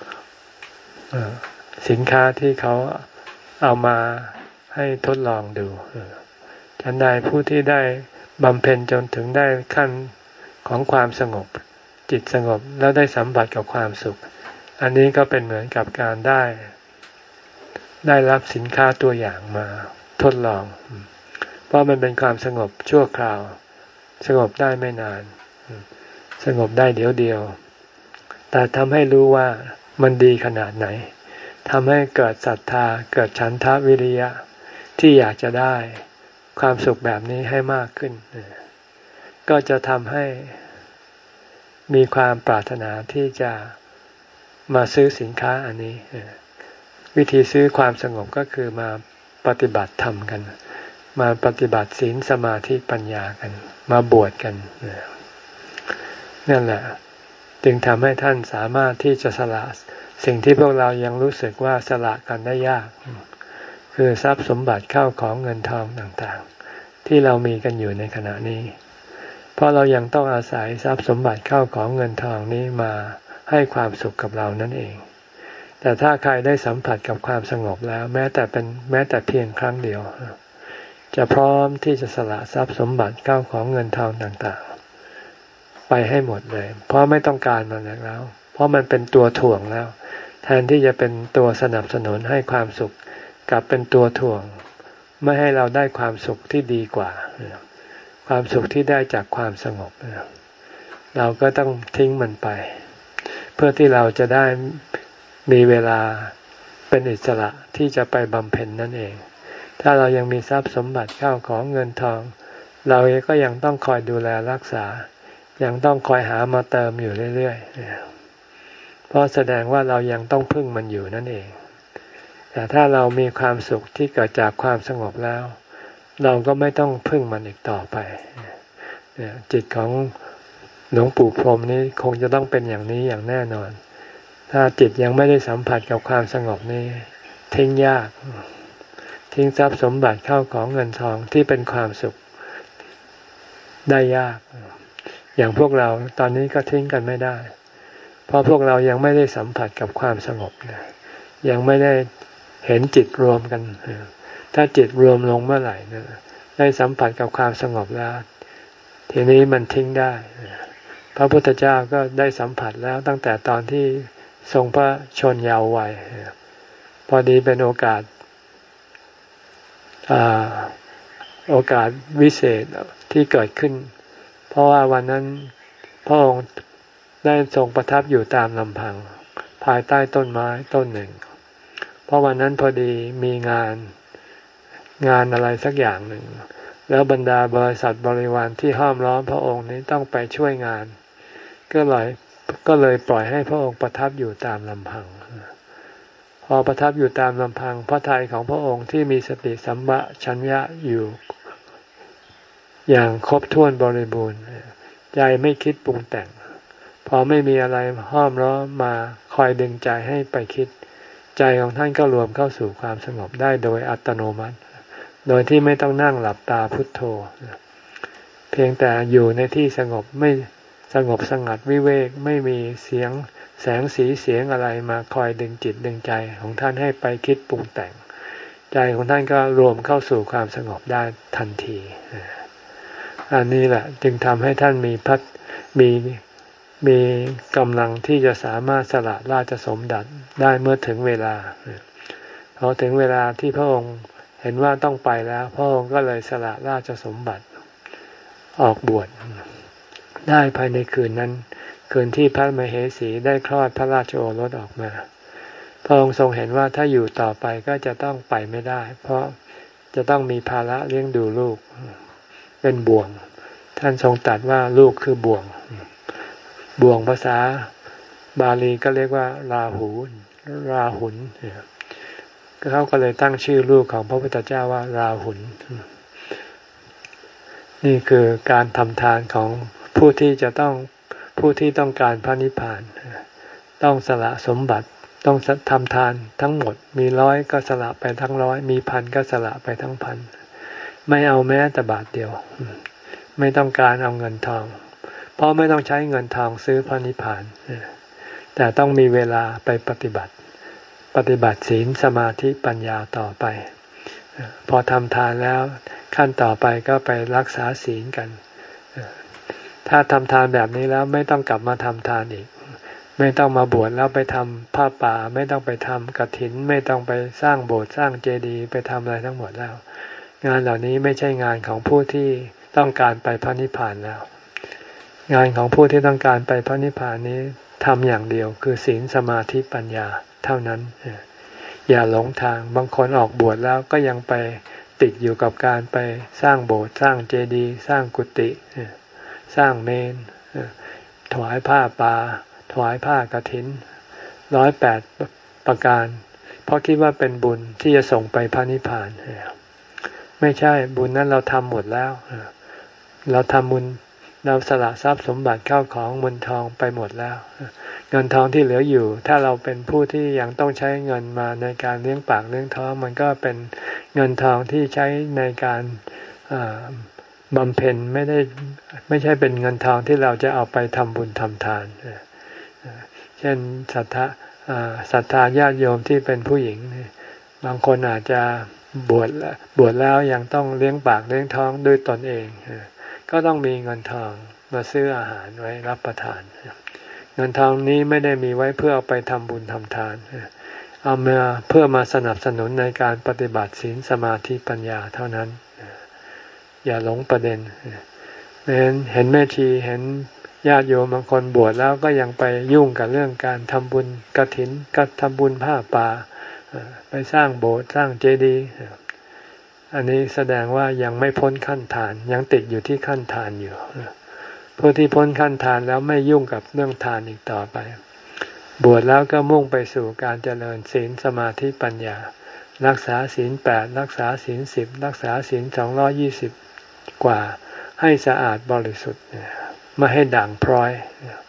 สินค้าที่เขาเอามาให้ทดลองดูฉันใดผู้ที่ได้บำเพ็ญจนถึงได้ขั้นของความสงบจิตสงบแล้วได้สัมผัสกับความสุขอันนี้ก็เป็นเหมือนกับการได้ได้รับสินค้าตัวอย่างมาทดลองเพราะมันเป็นความสงบชั่วคราวสงบได้ไม่นานสงบได้เดี๋ยวเดียวแต่ทำให้รู้ว่ามันดีขนาดไหนทำให้เกิดศรัทธาเกิดฉันทะวิริยะที่อยากจะได้ความสุขแบบนี้ให้มากขึ้นก็จะทำให้มีความปรารถนาที่จะมาซื้อสินค้าอันนี้วิธีซื้อความสงบก็คือมาปฏิบัติธรรมกันมาปฏิบัติศีลสมาธิปัญญากันมาบวชกันนั่นแหละจึงทำให้ท่านสามารถที่จะสละสิ่งที่พวกเรายังรู้สึกว่าสละกันได้ยากคือทรัพย์สมบัติเข้าของเงินทองต่างๆที่เรามีกันอยู่ในขณะนี้เพราะเรายังต้องอาศัยทรัพย์สมบัติเข้าของเงินทองนี้มาให้ความสุขกับเรานั่นเองแต่ถ้าใครได้สัมผัสกับความสงบแล้วแม้แต่เป็นแม้แต่เพียงครั้งเดียวจะพร้อมที่จะสละทรัพย์สมบัติเข้าของเงินทองต่างๆไปให้หมดเลยเพราะไม่ต้องการมันแล้วเพราะมันเป็นตัวถ่วงแล้วแทนที่จะเป็นตัวสนับสนุนให้ความสุขกลับเป็นตัวถ่วงไม่ให้เราได้ความสุขที่ดีกว่าความสุขที่ได้จากความสงบเราก็ต้องทิ้งมันไปเพื่อที่เราจะได้มีเวลาเป็นอิสระที่จะไปบำเพ็ญนั่นเองถ้าเรายังมีทรัพย์สมบัติเข้าของเงินทองเราก็ยังต้องคอยดูแลรักษายังต้องคอยหามาเติมอยู่เรื่อยๆเพราะแสดงว่าเรายังต้องพึ่งมันอยู่นั่นเองแต่ถ้าเรามีความสุขที่เกิดจากความสงบแล้วเราก็ไม่ต้องพึ่งมันอีกต่อไปจิตของหลวงปู่พรหมนี้คงจะต้องเป็นอย่างนี้อย่างแน่นอนถ้าจิตยังไม่ได้สัมผัสกับความสงบนี้ทิ้งยากทิ้งทรัพย์สมบัติเข้าของเงินทองที่เป็นความสุขได้ยากอย่างพวกเราตอนนี้ก็ทิ้งกันไม่ได้เพราะพวกเรายังไม่ได้สัมผัสกับความสงบยังไม่ได้เห็นจิตรวมกันถ้าจิตรวมลงเมื่อไหร่ได้สัมผัสกับความสงบแล้วทีนี้มันทิ้งได้พระพุทธเจ้าก็ได้สัมผัสแล้วตั้งแต่ตอนที่ทรงพระชนม์เยาว์วัยพอดีเป็นโอกาสโอกาสวิเศษที่เกิดขึ้นเพราะว่าวันนั้นพระองค์ได้ทรงประทับอยู่ตามลำพังภายใต้ต้นไม้ต้นหนึ่งเพราะวันนั้นพอดีมีงานงานอะไรสักอย่างหนึ่งแล้วบรรดาบริษัทบริวารที่ห้อมล้อมพระองค์นี้ต้องไปช่วยงานก็เลยก็เลยปล่อยให้พระองค์ประทับอยู่ตามลำพังพอประทับอยู่ตามลำพังพระทัยของพระองค์ที่มีสติสัมปชัญญะอยู่อย่างครบถ้วนบริบูรณ์ใจไม่คิดปรุงแต่งพอไม่มีอะไรห้อมล้อมมาคอยดึงใจให้ไปคิดใจของท่านก็รวมเข้าสู่ความสงบได้โดยอัตโนมัติโดยที่ไม่ต้องนั่งหลับตาพุทโธเพียงแต่อยู่ในที่สงบไม่สงบสงัดวิเวกไม่มีเสียงแสงสีเสียงอะไรมาคอยดึงจิตดึงใจของท่านให้ไปคิดปรุงแต่งใจของท่านก็รวมเข้าสู่ความสงบได้ทันทีอันนี้แหละจึงทำให้ท่านมีพัฒมีมีกำลังที่จะสามารถสละราชสมบัติได้เมื่อถึงเวลาพอถึงเวลาที่พระองค์เห็นว่าต้องไปแล้วพระองค์ก็เลยสละราชสมบัติออกบวชได้ภายในคืนนั้นคืนที่พระมเหสีได้คลอดพระราชโอรสออกมาพระองค์ทรงเห็นว่าถ้าอยู่ต่อไปก็จะต้องไปไม่ได้เพราะจะต้องมีภาระเลี้ยงดูลูกเป็นบ่วงท่านทรงตรัสว่าลูกคือบ่วงบ่วงภาษาบาลีก็เรียกว่าราหูราหุลเขาก็เลยตั้งชื่อลูกของพระพุทธเจ้าว่าราหุลนี่คือการทำทานของผู้ที่จะต้องผู้ที่ต้องการพระนิพพานต้องสละสมบัติต้องทำทานทั้งหมดมีร้อยก็สละไปทั้งร้อยมีพันก็สละไปทั้งพันไม่เอาแม้แต่บาทเดียวไม่ต้องการเอาเงินทองเพราะไม่ต้องใช้เงินทองซื้อพระนิพพานแต่ต้องมีเวลาไปปฏิบัติปฏิบัติศีลสมาธิปัญญาต่อไปพอทำทานแล้วขั้นต่อไปก็ไปรักษาศีลกันถ้าทำทานแบบนี้แล้วไม่ต้องกลับมาทำทานอีกไม่ต้องมาบวชแล้วไปทำผ้าป่าไม่ต้องไปทำกฐินไม่ต้องไปสร้างโบสถ์สร้างเจดีย์ไปทำอะไรทั้งหมดแล้วงานเหล่านี้ไม่ใช่งานของผู้ที่ต้องการไปพระนิพพานแล้วงานของผู้ที่ต้องการไปพระนิพพานนี้ทำอย่างเดียวคือศีลสมาธิปัญญาเท่านั้นอย่าหลงทางบางคนออกบวชแล้วก็ยังไปติดอยู่กับการไปสร้างโบสถ์สร้างเจดีย์สร้างกุฏิสร้างเมรุถวายผ้าป่าถวายผ้ากฐินร้อยแปดประการเพราะคิดว่าเป็นบุญที่จะส่งไปพระนิพพานไม่ใช่บุญนั้นเราทำหมดแล้วเราทำบุญเราสละทรัพย์สมบัติเข้าของเงินทองไปหมดแล้วเงินทองที่เหลืออยู่ถ้าเราเป็นผู้ที่ยังต้องใช้เงินมาในการเลี้ยงปากเลี้ยงท้องมันก็เป็นเงินทองที่ใช้ในการบำเพ็ญไม่ได้ไม่ใช่เป็นเงินทองที่เราจะเอาไปทำบุญทำทานเช่นศรัทธาศรัทธาญาติโยมที่เป็นผู้หญิงบางคนอาจจะบวชบวชแล้วยังต้องเลี้ยงปากเลี้ยงท้องด้วยตนเองก็ต้องมีเงินทองมาซื้ออาหารไว้รับประทานเงินทองนี้ไม่ได้มีไว้เพื่อเอาไปทำบุญทำทานเอามาเพื่อมาสนับสนุนในการปฏิบัติศีลสมาธิปัญญาเท่านั้นอย่าหลงประเด็นเห็นเห็นแม่ชีเห็นญาติโยมบางคนบวชแล้วก็ยังไปยุ่งกับเรื่องการทำบุญกฐินกับทำบุญผ้าป่าไปสร้างโบสถ์สร้างเจดีย์อันนี้แสดงว่ายังไม่พ้นขั้นทานยังติดอยู่ที่ขั้นทานอยู่ผู้ที่พ้นขั้นทานแล้วไม่ยุ่งกับเรื่องทานอีกต่อไปบวชแล้วก็มุ่งไปสู่การเจริญศีลสมาธิปัญญารักษาศีลแปดรักษาศีลสิบรักษาศีลสองร้อยยี่สิบกว่าให้สะอาดบริสุทธิ์ไม่ให้ด่างพร้อย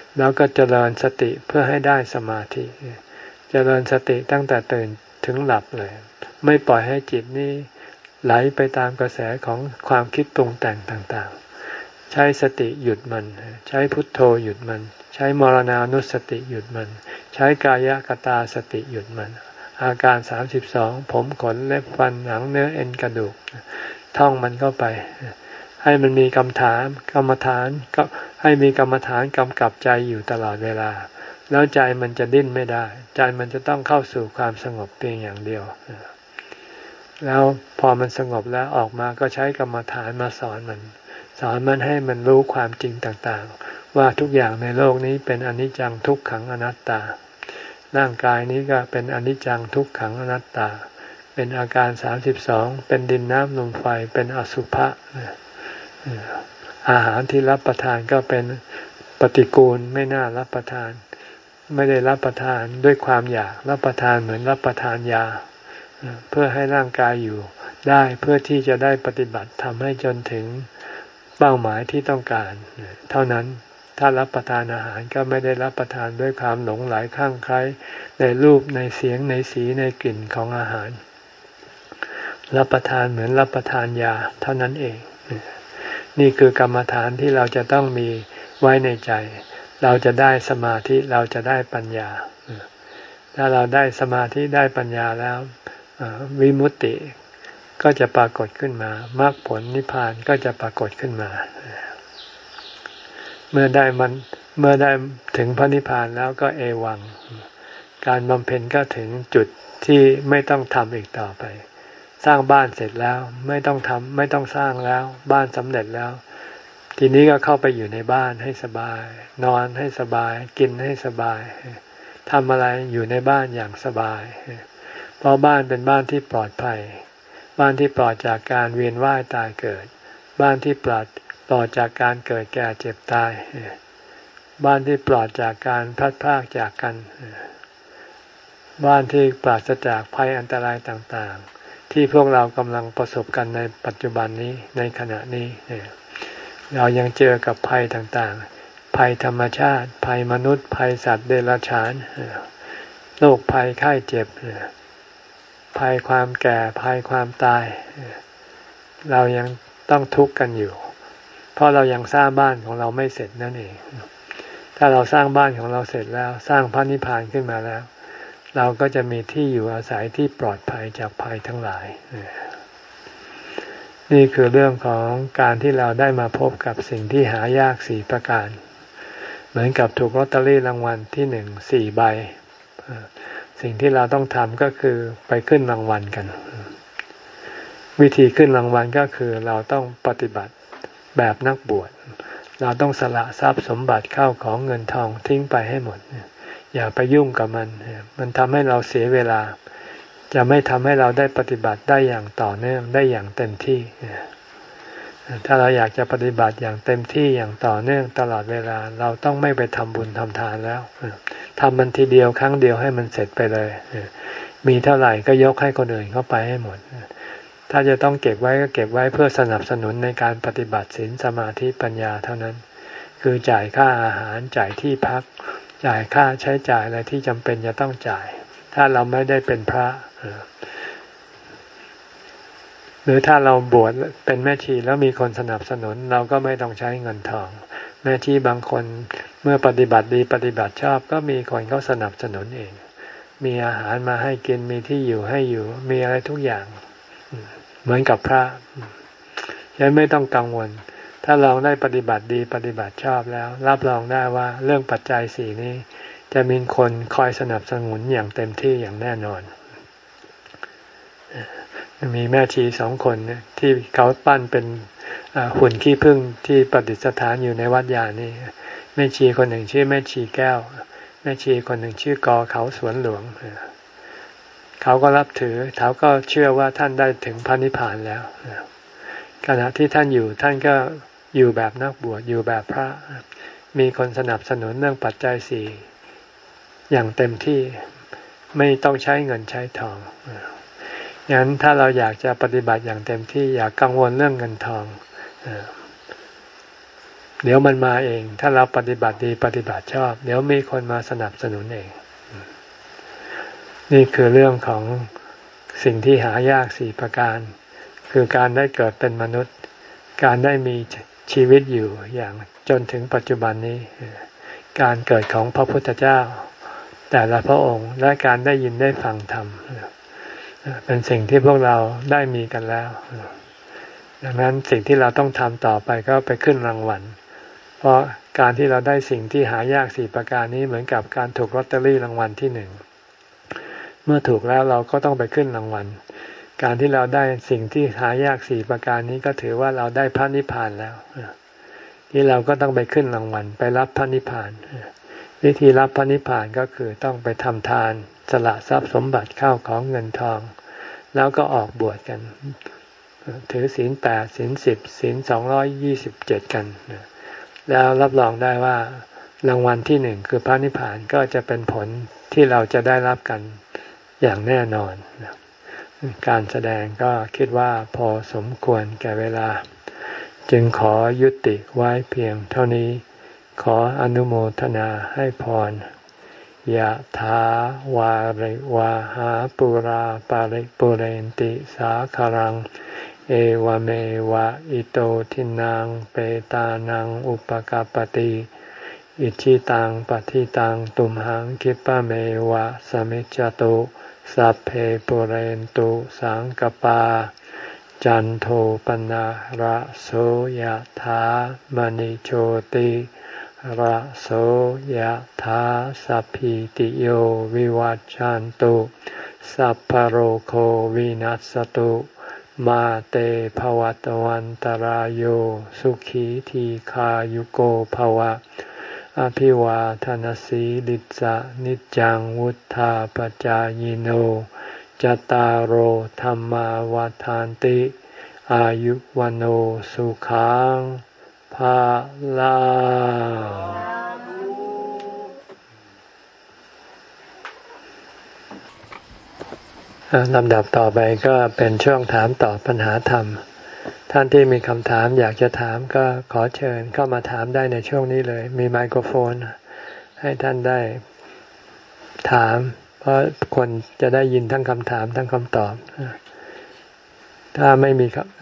แล้วก็เจริญสติเพื่อให้ได้สมาธิเจริญสติตั้งแต่ตื่นถึงหลับเลยไม่ปล่อยให้จิตนี้ไหลไปตามกระแสของความคิดปรุงแต่งต่างๆใช้สติหยุดมันใช้พุทโธหยุดมันใช้มรณานุสติหยุดมันใช้กายกตาสติหยุดมันอาการสามสิบสองผมขนเล็บฟันหนังเนื้อเอ็นกระดูกท่องมันเข้าไปให้มันมีกรรมฐานกรรมฐานก็ให้มีกรรมฐานกำกับใจอยู่ตลอดเวลาแล้วใจมันจะดิ้นไม่ได้ใจมันจะต้องเข้าสู่ความสงบเพียงอย่างเดียวแล้วพอมันสงบแล้วออกมาก็ใช้กรรมฐานมาสอนมันสอนมันให้มันรู้ความจริงต่างๆว่าทุกอย่างในโลกนี้เป็นอนิจจังทุกขังอนัตตาร่างกายนี้ก็เป็นอนิจจังทุกขังอนัตตาเป็นอาการสามสิบสองเป็นดินน้ำลมไฟเป็นอสุภะอาหารที่รับประทานก็เป็นปฏิกูลไม่น่ารับประทานไม่ได้รับประทานด้วยความอยากรับประทานเหมือนรับประทานยาเพื่อให้ร่างกายอยู่ได้เพื่อที่จะได้ปฏิบัติทำให้จนถึงเป้าหมายที่ต้องการเท่านั้นถ้ารับประทานอาหารก็ไม่ได้รับประทานด้วยความหลงไหลคลั่งไคล้ในรูปในเสียงในสีในกลิ่นของอาหารรับประทานเหมือนรับประทานยาเท่านั้นเองนี่คือกรรมฐานที่เราจะต้องมีไว้ในใจเราจะได้สมาธิเราจะได้ปัญญาถ้าเราได้สมาธิได้ปัญญาแล้ววิมุตติก็จะปรากฏขึ้นมามรรคผลนิพพานก็จะปรากฏขึ้นมาเมื่อได้มันเมื่อได้ถึงพระนิพพานแล้วก็เอวังการบำเพ็ญก็ถึงจุดที่ไม่ต้องทำอีกต่อไปสร้างบ้านเสร็จแล้วไม่ต้องทำไม่ต้องสร้างแล้วบ้านสำเร็จแล้วทีนี้ก็เข้าไปอยู่ในบ้านให้สบายนอนให้สบายกินให้สบายทำอะไรอยู่ในบ้านอย่างสบายเพราะบ้านเป็นบ้านที่ปลอดภัยบ้านที่ปลอดจากการเวียนว่ายตายเกิดบ้านที่ปลอดปลอดจากการเกิดแก่เจ็บตายบ้านที่ปลอดจากการพลัดพรากจากกันบ้านที่ปราศจากภัยอันตรายต่างๆที่พวกเรากำลังประสบกันในปัจจุบันนี้ในขณะนี้เรายังเจอกับภัยต่างๆภัยธรรมชาติภัยมนุษย์ภัยสัตว์เดรัจฉานโรคภัยไข้เจ็บภัยความแก่ภัยความตายเรายังต้องทุกข์กันอยู่เพราะเรายังสร้างบ้านของเราไม่เสร็จนั่นเองถ้าเราสร้างบ้านของเราเสร็จแล้วสร้างพระนิพพานขึ้นมาแล้วเราก็จะมีที่อยู่อาศัยที่ปลอดภัยจากภัยทั้งหลายนี่คือเรื่องของการที่เราได้มาพบกับสิ่งที่หายากสี่ประการเหมือนกับถูกลอตเตอรี่รางวัลที่หนึ่งสี่ใบสิ่งที่เราต้องทำก็คือไปขึ้นรางวัลกันวิธีขึ้นรางวัลก็คือเราต้องปฏิบัติแบบนักบวชเราต้องสละทรัพย์สมบัติเข้าของเงินทองทิ้งไปให้หมดอย่าไปยุ่งกับมันมันทำให้เราเสียเวลาจะไม่ทำให้เราได้ปฏิบัติได้อย่างต่อเนื่องได้อย่างเต็มที่ถ้าเราอยากจะปฏิบัติอย่างเต็มที่อย่างต่อเนื่องตลอดเวลาเราต้องไม่ไปทำบุญทำทานแล้วทำมันทีเดียวครั้งเดียวให้มันเสร็จไปเลยมีเท่าไหร่ก็ยกให้คนอื่นเข้าไปให้หมดถ้าจะต้องเก็บไว้ก็เก็บไว้เพื่อสนับสนุนในการปฏิบัติศีลสมาธิปัญญาเท่านั้นคือจ่ายค่าอาหารจ่ายที่พักจ่ายค่าใช้จ่ายอะไรที่จำเป็นจะต้องจ่ายถ้าเราไม่ได้เป็นพระหรือถ้าเราบวชเป็นแม่ชีแล้วมีคนสนับสนุนเราก็ไม่ต้องใช้เงินทองแม่ชีบางคนเมื่อปฏิบัติดีปฏิบัติชอบก็มีคนเขาสนับสนุนเองมีอาหารมาให้กินมีที่อยู่ให้อยู่มีอะไรทุกอย่างเหมือนกับพระยังไม่ต้องกังวลถ้าเราได้ปฏิบัติดีปฏิบัติชอบแล้วรับรองได้ว่าเรื่องปัจจัยสี่นี้จะมีคนคอยสนับสนุนอย่างเต็มที่อย่างแน่นอนมีแม่ชีสองคนที่เขาปั้นเป็นหุ่นขี้ผึ้งที่ประดิษฐานอยู่ในวัดยานี่แม่ชีคนหนึ่งชื่อแม่ชีแก้วแม่ชีคนหนึ่งชื่อกอเขาสวนหลวงเขาก็รับถือเขาก็เชื่อว่าท่านได้ถึงพระนิพพานแล้วขณะที่ท่านอยู่ท่านก็อยู่แบบนักบวชอยู่แบบพระมีคนสนับสนุนเรื่องปัจจัยสี่อย่างเต็มที่ไม่ต้องใช้เงินใช้ทองงั้นถ้าเราอยากจะปฏิบัติอย่างเต็มที่อย่ากังวลเรื่องเงินทองเดี๋ยวมันมาเองถ้าเราปฏิบัติดีปฏิบัติชอบเดี๋ยวมีคนมาสนับสนุนเองนี่คือเรื่องของสิ่งที่หายากสี่ประการคือการได้เกิดเป็นมนุษย์การได้มีชีวิตอยู่อย่างจนถึงปัจจุบันนี้การเกิดของพระพุทธเจ้าแต่ละพระองค์และการได้ยินได้ฟังธรรมเป็นสิ่งที่พวกเราได้มีกันแล้วดังนั้นสิ่งที่เราต้องทำต่อไปก็ไปขึ้นรางวัลเพราะการที่เราได้สิ่งที่หายากสี่ประการนี้เหมือนกับการถูกลอตเตอรี่รางวัลที่หนึ่งเมื่อถูกแล้วเราก็ต้องไปขึ้นรางวัลการที่เราได้สิ่งที่หายากสี่ประการนี้ก็ถือว่าเราได้พระนิพพานแล้วที่เราก็ต้องไปขึ้นรางวัลไปรับพระนิพพานวิธีรับพระนิพพานก็คือต้องไปทำทานสละทรัพย์สมบัติเข้าของเงินทองแล้วก็ออกบวชกันถือศีลแปดศีลสิบศีลสองร้อยยี่สิบเจ็ดกันแล้วรับรองได้ว่ารางวัลที่หนึ่งคือพระนิพพานก็จะเป็นผลที่เราจะได้รับกันอย่างแน่นอนการแสดงก็คิดว่าพอสมควรแก่เวลาจึงขอยุติไว้เพียงเท่านี้ขออนุโมทนาให้พรยะถาวาริวาหาปุราปาริปุเรนติสาคารังเอวเมวะอิโตทินังเปตานังอุปกัปปติอิชิตังปฏิตังตุมหังคิปะเมวะสมิจจตุสัพเพปุเรนตุสังกปาจันโทปนะระโสยถามณิโชติระโสยถาสัพพิติโยวิวัจจันตุสัพพโรโควินัสตุมาเตภวัตวันตารโยสุขีทีขายุโกภวะอภิวาทนสีลิสะนิจังวุธาปจายโนจตารโหธรรมวาทานติอายุวันโอสุขังภาลังลำดับต่อไปก็เป็นช่วงถามตอบปัญหาธรรมท่านที่มีคำถามอยากจะถามก็ขอเชิญเข้ามาถามได้ในช่วงนี้เลยมีไมโครโฟนให้ท่านได้ถามเพราะคนจะได้ยินทั้งคำถามทั้งคำตอบถ้าไม่มี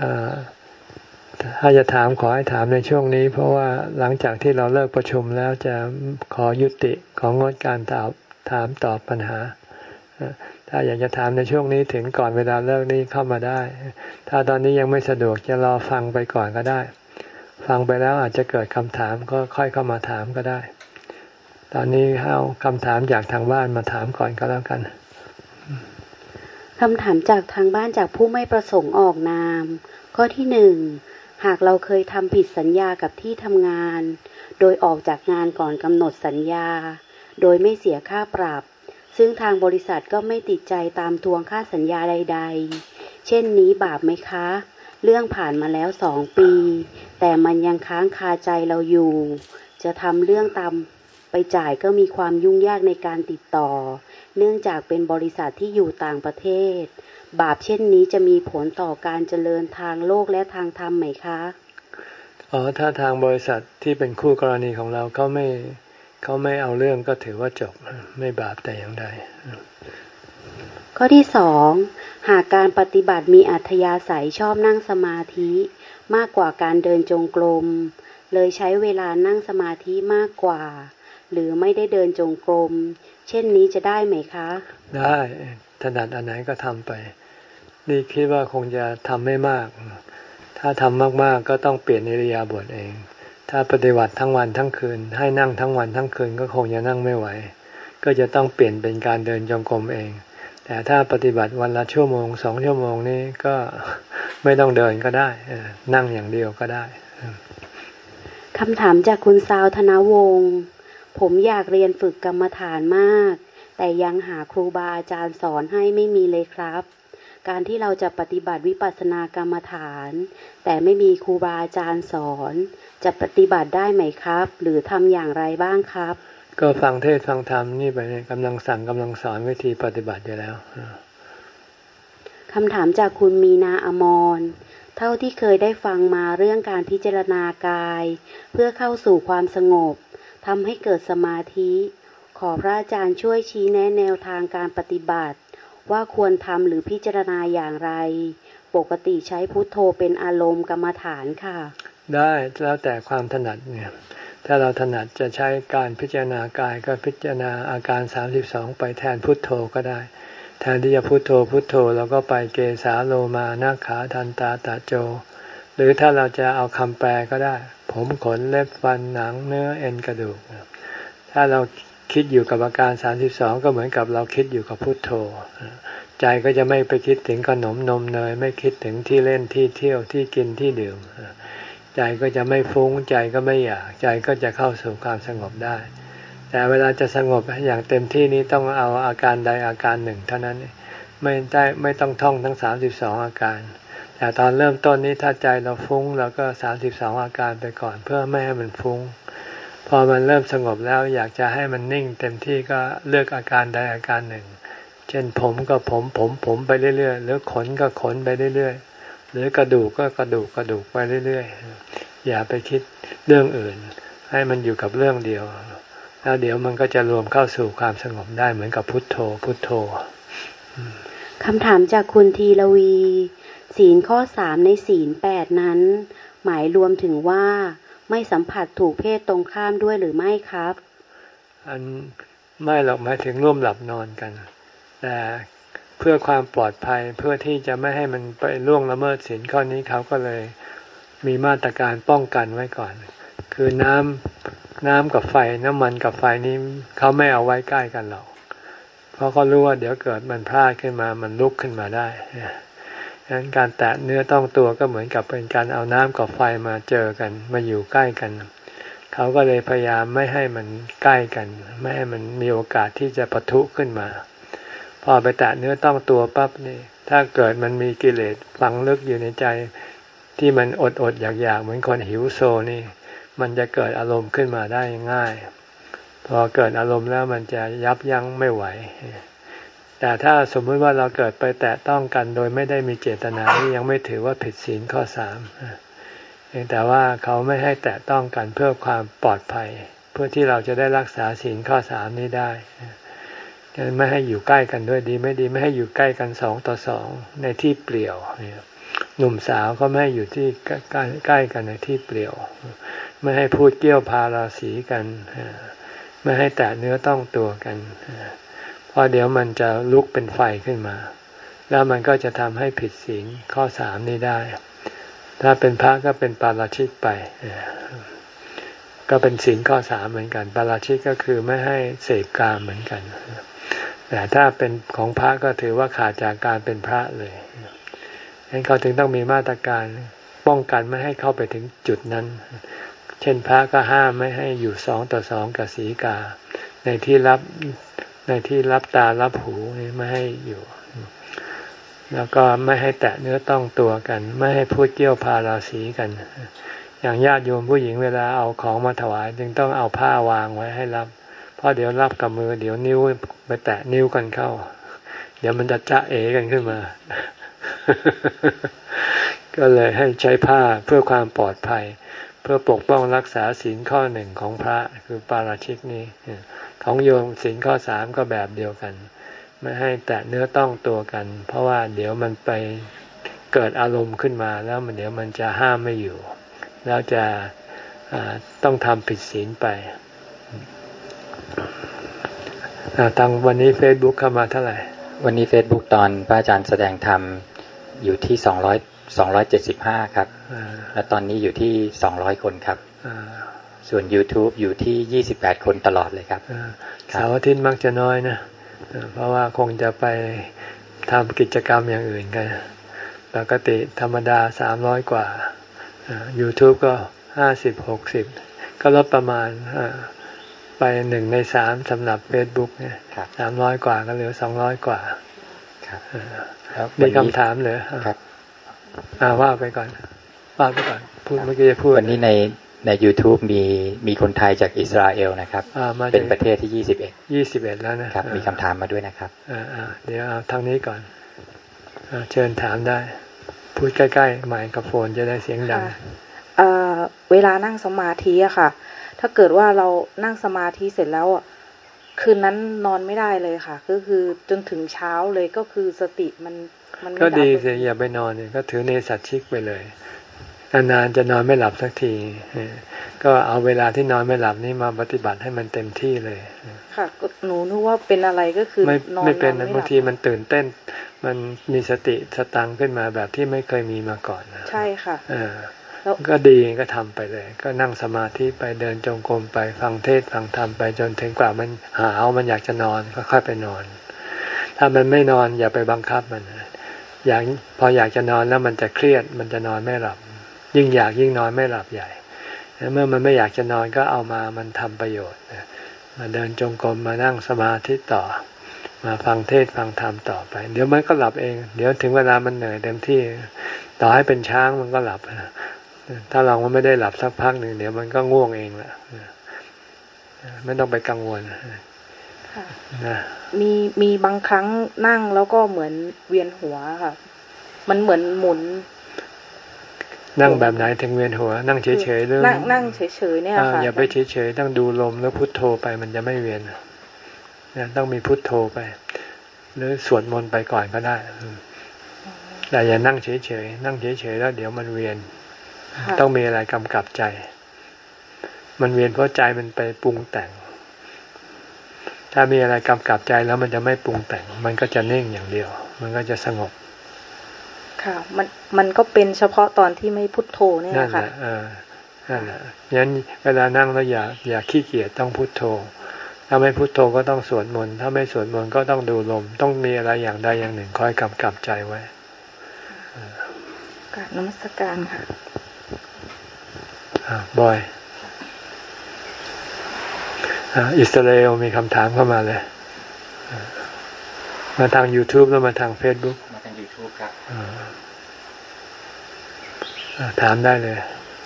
ถ้าจะถามขอให้ถามในช่วงนี้เพราะว่าหลังจากที่เราเลิกประชุมแล้วจะขอยุติของงดการตอบถามตอบปัญหาถ้าอยากจะถามในช่วงนี้ถึงก่อนเวลาเลิกนี้เข้ามาได้ถ้าตอนนี้ยังไม่สะดวกจะรอฟังไปก่อนก็ได้ฟังไปแล้วอาจจะเกิดคำถามก็ค่อยเข้ามาถามก็ได้ตอนนี้เอาคำถามจากทางบ้านมาถามก่อนก็แล้วกันคำถามจากทางบ้านจากผู้ไม่ประสงค์ออกนามข้อที่หนึ่งหากเราเคยทำผิดสัญญากับที่ทำงานโดยออกจากงานก่อนกำหนดสัญญาโดยไม่เสียค่าปรับซึ่งทางบริษัทก็ไม่ติดใจตามทวงค่าสัญญาใดๆเช่นนี้บาปไหมคะเรื่องผ่านมาแล้วสองปีแต่มันยังค้างคาใจเราอยู่จะทำเรื่องตามไปจ่ายก็มีความยุ่งยากในการติดต่อเนื่องจากเป็นบริษัทที่อยู่ต่างประเทศบาปเช่นนี้จะมีผลต่อการเจริญทางโลกและทางธรรมไหมคะอ๋อถ้าทางบริษัทที่เป็นคู่กรณีของเราเขาไม่เขาไม่เอาเรื่องก็ถือว่าจบไม่บาปแต่อย่างใดข้อที่สองหากการปฏิบัติมีอัธยาศัยชอบนั่งสมาธิมากกว่าการเดินจงกรมเลยใช้เวลานั่งสมาธิมากกว่าหรือไม่ได้เดินจงกรมเช่นนี้จะได้ไหมคะได้ถนัดอันไหนก็ทำไปนี่คิดว่าคงจะทำไม่มากถ้าทำมากๆก็ต้องเปลี่ยนอิริยาบถเองถ้าปฏิบัติทั้งวันทั้งคืนให้นั่งทั้งวันทั้งคืนก็คงจะนั่งไม่ไหวก็จะต้องเปลี่ยนเป็นการเดินจงกรมเองแต่ถ้าปฏิบัติวันละชั่วโมงสองชั่วโมงนี้ก็ไม่ต้องเดินก็ได้นั่งอย่างเดียวก็ได้คำถามจากคุณสาวธนวงศ์ผมอยากเรียนฝึกกรรมฐานมากแต่ยังหาครูบาอาจารย์สอนให้ไม่มีเลยครับการที่เราจะปฏิบัติวิปัสสนากรรมฐานแต่ไม่มีครูบาอาจารย์สอนจะปฏิบัติได้ไหมครับหรือทำอย่างไรบ้างครับก็ฟังเทศน์ฟังธรรมนี่ไปกำลังสั่งกำลังสอนวิธีปฏิบัติอยู่แล้วคำถามจากคุณมีนาอมรเท่าที่เคยได้ฟังมาเรื่องการพิจารณากายเพื่อเข้าสู่ความสงบทำให้เกิดสมาธิขอพระอาจารย์ช่วยชี้แนะแนวทางการปฏิบัติว่าควรทำหรือพิจารณาอย่างไรปกติใช้พุทโธเป็นอารมณ์กรรมฐานค่ะได้แล้วแต่ความถนัดเนี่ยถ้าเราถนัดจะใช้การพิจารณากายก็พิจารณาอาการสามสิบสองไปแทนพุทโธก็ได้แทนที่จะพุทโธพุทโธเราก็ไปเกสาโลมานาขาทันตาตะโจหรือถ้าเราจะเอาคำแปลก็ได้ผมขนเล็บฟันหนังเนื้อเอ็นกระดูกถ้าเราคิดอยู่กับอาการสามสิบสองก็เหมือนกับเราคิดอยู่กับพุทโธใจก็จะไม่ไปคิดถึงขนมนมเนยไม่คิดถึงที่เล่นที่เที่ยวที่กินที่ดื่มใจก็จะไม่ฟุ้งใจก็ไม่อยากใจก็จะเข้าสู่ความสงบได้แต่เวลาจะสงบอย่างเต็มที่นี้ต้องเอาอาการใดอาการหนึ่งเท่านั้นไม่ได้ไม่ต้องท่องทั้งสามสิบสองอาการแต่ตอนเริ่มต้นนี้ถ้าใจเราฟุ้งเราก็สามสิบสองอาการไปก่อนเพื่อไม่ให้มันฟุ้งพอมันเริ่มสงบแล้วอยากจะให้มันนิ่งเต็มที่ก็เลือกอาการใดอาการหนึ่งเช่นผมก็ผมผมผมไปเรื่อยๆหรือขนก็ขนไปเรื่อยๆหรือกระดูกก็กระดูกกระดูกไปเรื่อยๆอย่าไปคิดเรื่องอื่นให้มันอยู่กับเรื่องเดียวแล้วเดี๋ยวมันก็จะรวมเข้าสู่ความสงบได้เหมือนกับพุทโธพุทโธคำถามจากคุณทีลวีศีลข้อสามในศีลแปดนั้นหมายรวมถึงว่าไม่สัมผัสถูกเพศตรงข้ามด้วยหรือไม่ครับอันไม่หรอกหมายถึงร่วมหลับนอนกันแต่เพื่อความปลอดภัยเพื่อที่จะไม่ให้มันไปล่วงละเมิดศีลข้อนี้เขาก็เลยมีมาตรการป้องกันไว้ก่อนคือน้ำน้ำกับไฟน้ำมันกับไฟนี้เขาไม่เอาไว้ใกล้กันหรอกเพราะเขารู้ว่าเดี๋ยวเกิดมันพลาดขึ้นมามันลุกขึ้นมาได้ดังนั้นการแตะเนื้อต้องตัวก็เหมือนกับเป็นการเอาน้ำกับไฟมาเจอกันมาอยู่ใกล้กันเขาก็เลยพยายามไม่ให้มันใกล้กันไม่ให้มันมีโอกาสที่จะปะทุขึ้นมาพอไปแตะเนื้อต้องตัวปั๊บนี่ถ้าเกิดมันมีกิเลสฝังลึกอยู่ในใจที่มันอดอดอยากอยากเหมือนคนหิวโซนี่มันจะเกิดอารมณ์ขึ้นมาได้ง่ายพอเกิดอารมณ์แล้วมันจะยับยั้งไม่ไหวแต่ถ้าสมมติว่าเราเกิดไปแตะต้องกันโดยไม่ได้มีเจตนานี่ยังไม่ถือว่าผิดศีลข้อสามเพียงแต่ว่าเขาไม่ให้แตะต้องกันเพื่อความปลอดภัยเพื่อที่เราจะได้รักษาศีลข้อสามนี้ได้ไม่ให้อยู่ใกล้กันด้วยดีไม่ดีไม่ให้อยู่ใกล้กันสองต่อสองในที่เปลี่ยวหนุ่มสาวก็ไม่ให้อยู่ที่ใกล้กันในที่เปลี่ยวไม่ให้พูดเกี่ยวพาราสีกันไม่ให้แตะเนื้อต้องตัวกันเพราะเดี๋ยวมันจะลุกเป็นไฟขึ้นมาแล้วมันก็จะทำให้ผิดศีลข้อสามนี้ได้ถ้าเป็นพระก็เป็นปาราชิกไปก็เป็นศีลข้อสามเหมือนกันปาราชิกก็คือไม่ให้เสพกามเหมือนกันแต่ถ้าเป็นของพระก็ถือว่าขาดจากการเป็นพระเลยฉะนั้นเขาถึงต้องมีมาตรการป้องกันไม่ให้เข้าไปถึงจุดนั้นเช่นพระก็ห้ามไม่ให้อยู่สองต่อสองกับสีกาในที่รับในที่รับตารับหูไม่ให้อยู่แล้วก็ไม่ให้แตะเนื้อต้องตัวกันไม่ให้พูดเกี่ยวพาราสีกันอย่างญาติโยมผู้หญิงเวลาเอาของมาถวายจึงต้องเอาผ้าวางไว้ให้รับเพราะเดี๋ยวรับกับมือเดี๋ยวนิ้วไปแตะนิ้วกันเข้าเดี๋ยวมันจะจะเอกันขึ้นมา ก็เลยให้ใช้ผ้าเพื่อความปลอดภัยเพื่อปกป้องรักษาศีลข้อหนึ่งของพระคือปาราชิกนี้ของโยมศีลข้อสามก็แบบเดียวกันไม่ให้แตะเนื้อต้องตัวกันเพราะว่าเดี๋ยวมันไปเกิดอารมณ์ขึ้นมาแล้วมันเดี๋ยวมันจะห้ามไม่อยู่แล้วจะต้องทำผิดศีลไปทางวันนี้ Facebook เข้ามาเท่าไหร่วันนี้ Facebook ตอนพระอาจารย์แสดงธรรมอยู่ที่สองร้อย สองร้อยเจ็ดสิบห้าครับและตอนนี้อยู่ที่สองร้อยคนครับส่วน YouTube อยู่ที่ยี่สิบแปดคนตลอดเลยครับเสาร์อาทิตย์มักจะน้อยนะเพราะว่าคงจะไปทำกิจกรรมอย่างอื่นกันปกติธรรมดาสามร้อยกว่า YouTube ก็ห้าสิบ หกสิบก็ลดประมาณไปหนึ่งในสามสำหรับ Facebook เนี่ยสามร้อยกว่าก็เหลือสองร้อยกว่ามีคำถามเหรอครับอ่าว่าไปก่อนว่าไปก่อนพูดเมื่อกี้จะพูดวันนี้ในใน YouTube มีมีคนไทยจากอิสราเอลนะครับเป็นประเทศที่ยี่สิบเอ็ดยี่สิบเอ็ดแล้วนะครับมีคำถามมาด้วยนะครับอ่าๆเดี๋ยวเอาทางนี้ก่อนเชิญถามได้พูดใกล้ๆไมโครโฟนจะได้เสียงดังเอ่อเวลานั่งสมาธิอะค่ะถ้าเกิดว่าเรานั่งสมาธิเสร็จแล้วอะคืนนั้นนอนไม่ได้เลยค่ะก็คือจนถึงเช้าเลยก็คือสติมันมันไม่ก็ดีสิอย่าไปนอนเนี่ยก็ถือเนสัตชิกไปเลยนานๆจะนอนไม่หลับสักทีก็เอาเวลาที่นอนไม่หลับนี่มาปฏิบัติให้มันเต็มที่เลยค่ะหนูนึกว่าเป็นอะไรก็คือไม่ไม่เป็นบางทีมันตื่นเต้นมันมีสติสตังขึ้นมาแบบที่ไม่เคยมีมาก่อนใช่ค่ะเออก็ดีก็ทำไปเลยก็นั่งสมาธิไปเดินจงกรมไปฟังเทศน์ฟังธรรมไปจนถึงกว่ามันหาวมันอยากจะนอนก็ค่อยไปนอนถ้ามันไม่นอนอย่าไปบังคับมันอยากพออยากจะนอนแล้วมันจะเครียดมันจะนอนไม่หลับยิ่งอยากยิ่งนอนไม่หลับใหญ่เมื่อมันไม่อยากจะนอนก็เอามามันทำประโยชน์มาเดินจงกรมมานั่งสมาธิต่อมาฟังเทศน์ฟังธรรมต่อไปเดี๋ยวมันก็หลับเองเดี๋ยวถึงเวลามันเหนื่อยเต็มที่ต่อให้เป็นช้างมันก็หลับถ้าเราไม่ได้หลับสักพักหนึ่งเดี๋ยวมันก็ง่วงเองแหละไม่ต้องไปกังวลนะมีมีบางครั้งนั่งแล้วก็เหมือนเวียนหัวค่ะมันเหมือนหมุนนั่งแบบไหนถึงเวียนหัวนั่งเฉยๆหรือนั่งนั่งเฉยๆเนี่ยค่ะอย่าไปเฉยๆต้องดูลมแล้วพุทโธไปมันจะไม่เวียนนะต้องมีพุทโธไปหรือสวดมนต์ไปก่อนก็ได้แต่อย่านั่งเฉยๆนั่งเฉยๆแล้วเดี๋ยวมันเวียนต้องมีอะไรกำกับใจมันเวียนเพราะใจมันไปปรุงแต่งถ้ามีอะไรกำกับใจแล้วมันจะไม่ปรุงแต่งมันก็จะนิ่งอย่างเดียวมันก็จะสงบค่ะมันมันก็เป็นเฉพาะตอนที่ไม่พุทโธเนี่ยค่ะนั่นแหละเออนั่นแหละงั้นเวลานั่งแล้วอย่าอย่าขี้เกียจต้องพุทโธถ้าไม่พุทโธก็ต้องสวดมนต์ถ้าไม่สวดมนต์ก็ต้องดูลมต้องมีอะไรอย่างใดอย่างหนึ่งคอยกำกับใจไว้กราบนมัสการค่ะบอยอิสราเอลมีคำถามเข้ามาเลยมาทาง YouTube แล้วมาทาง Facebook มาทาง YouTube ครับถามได้เลย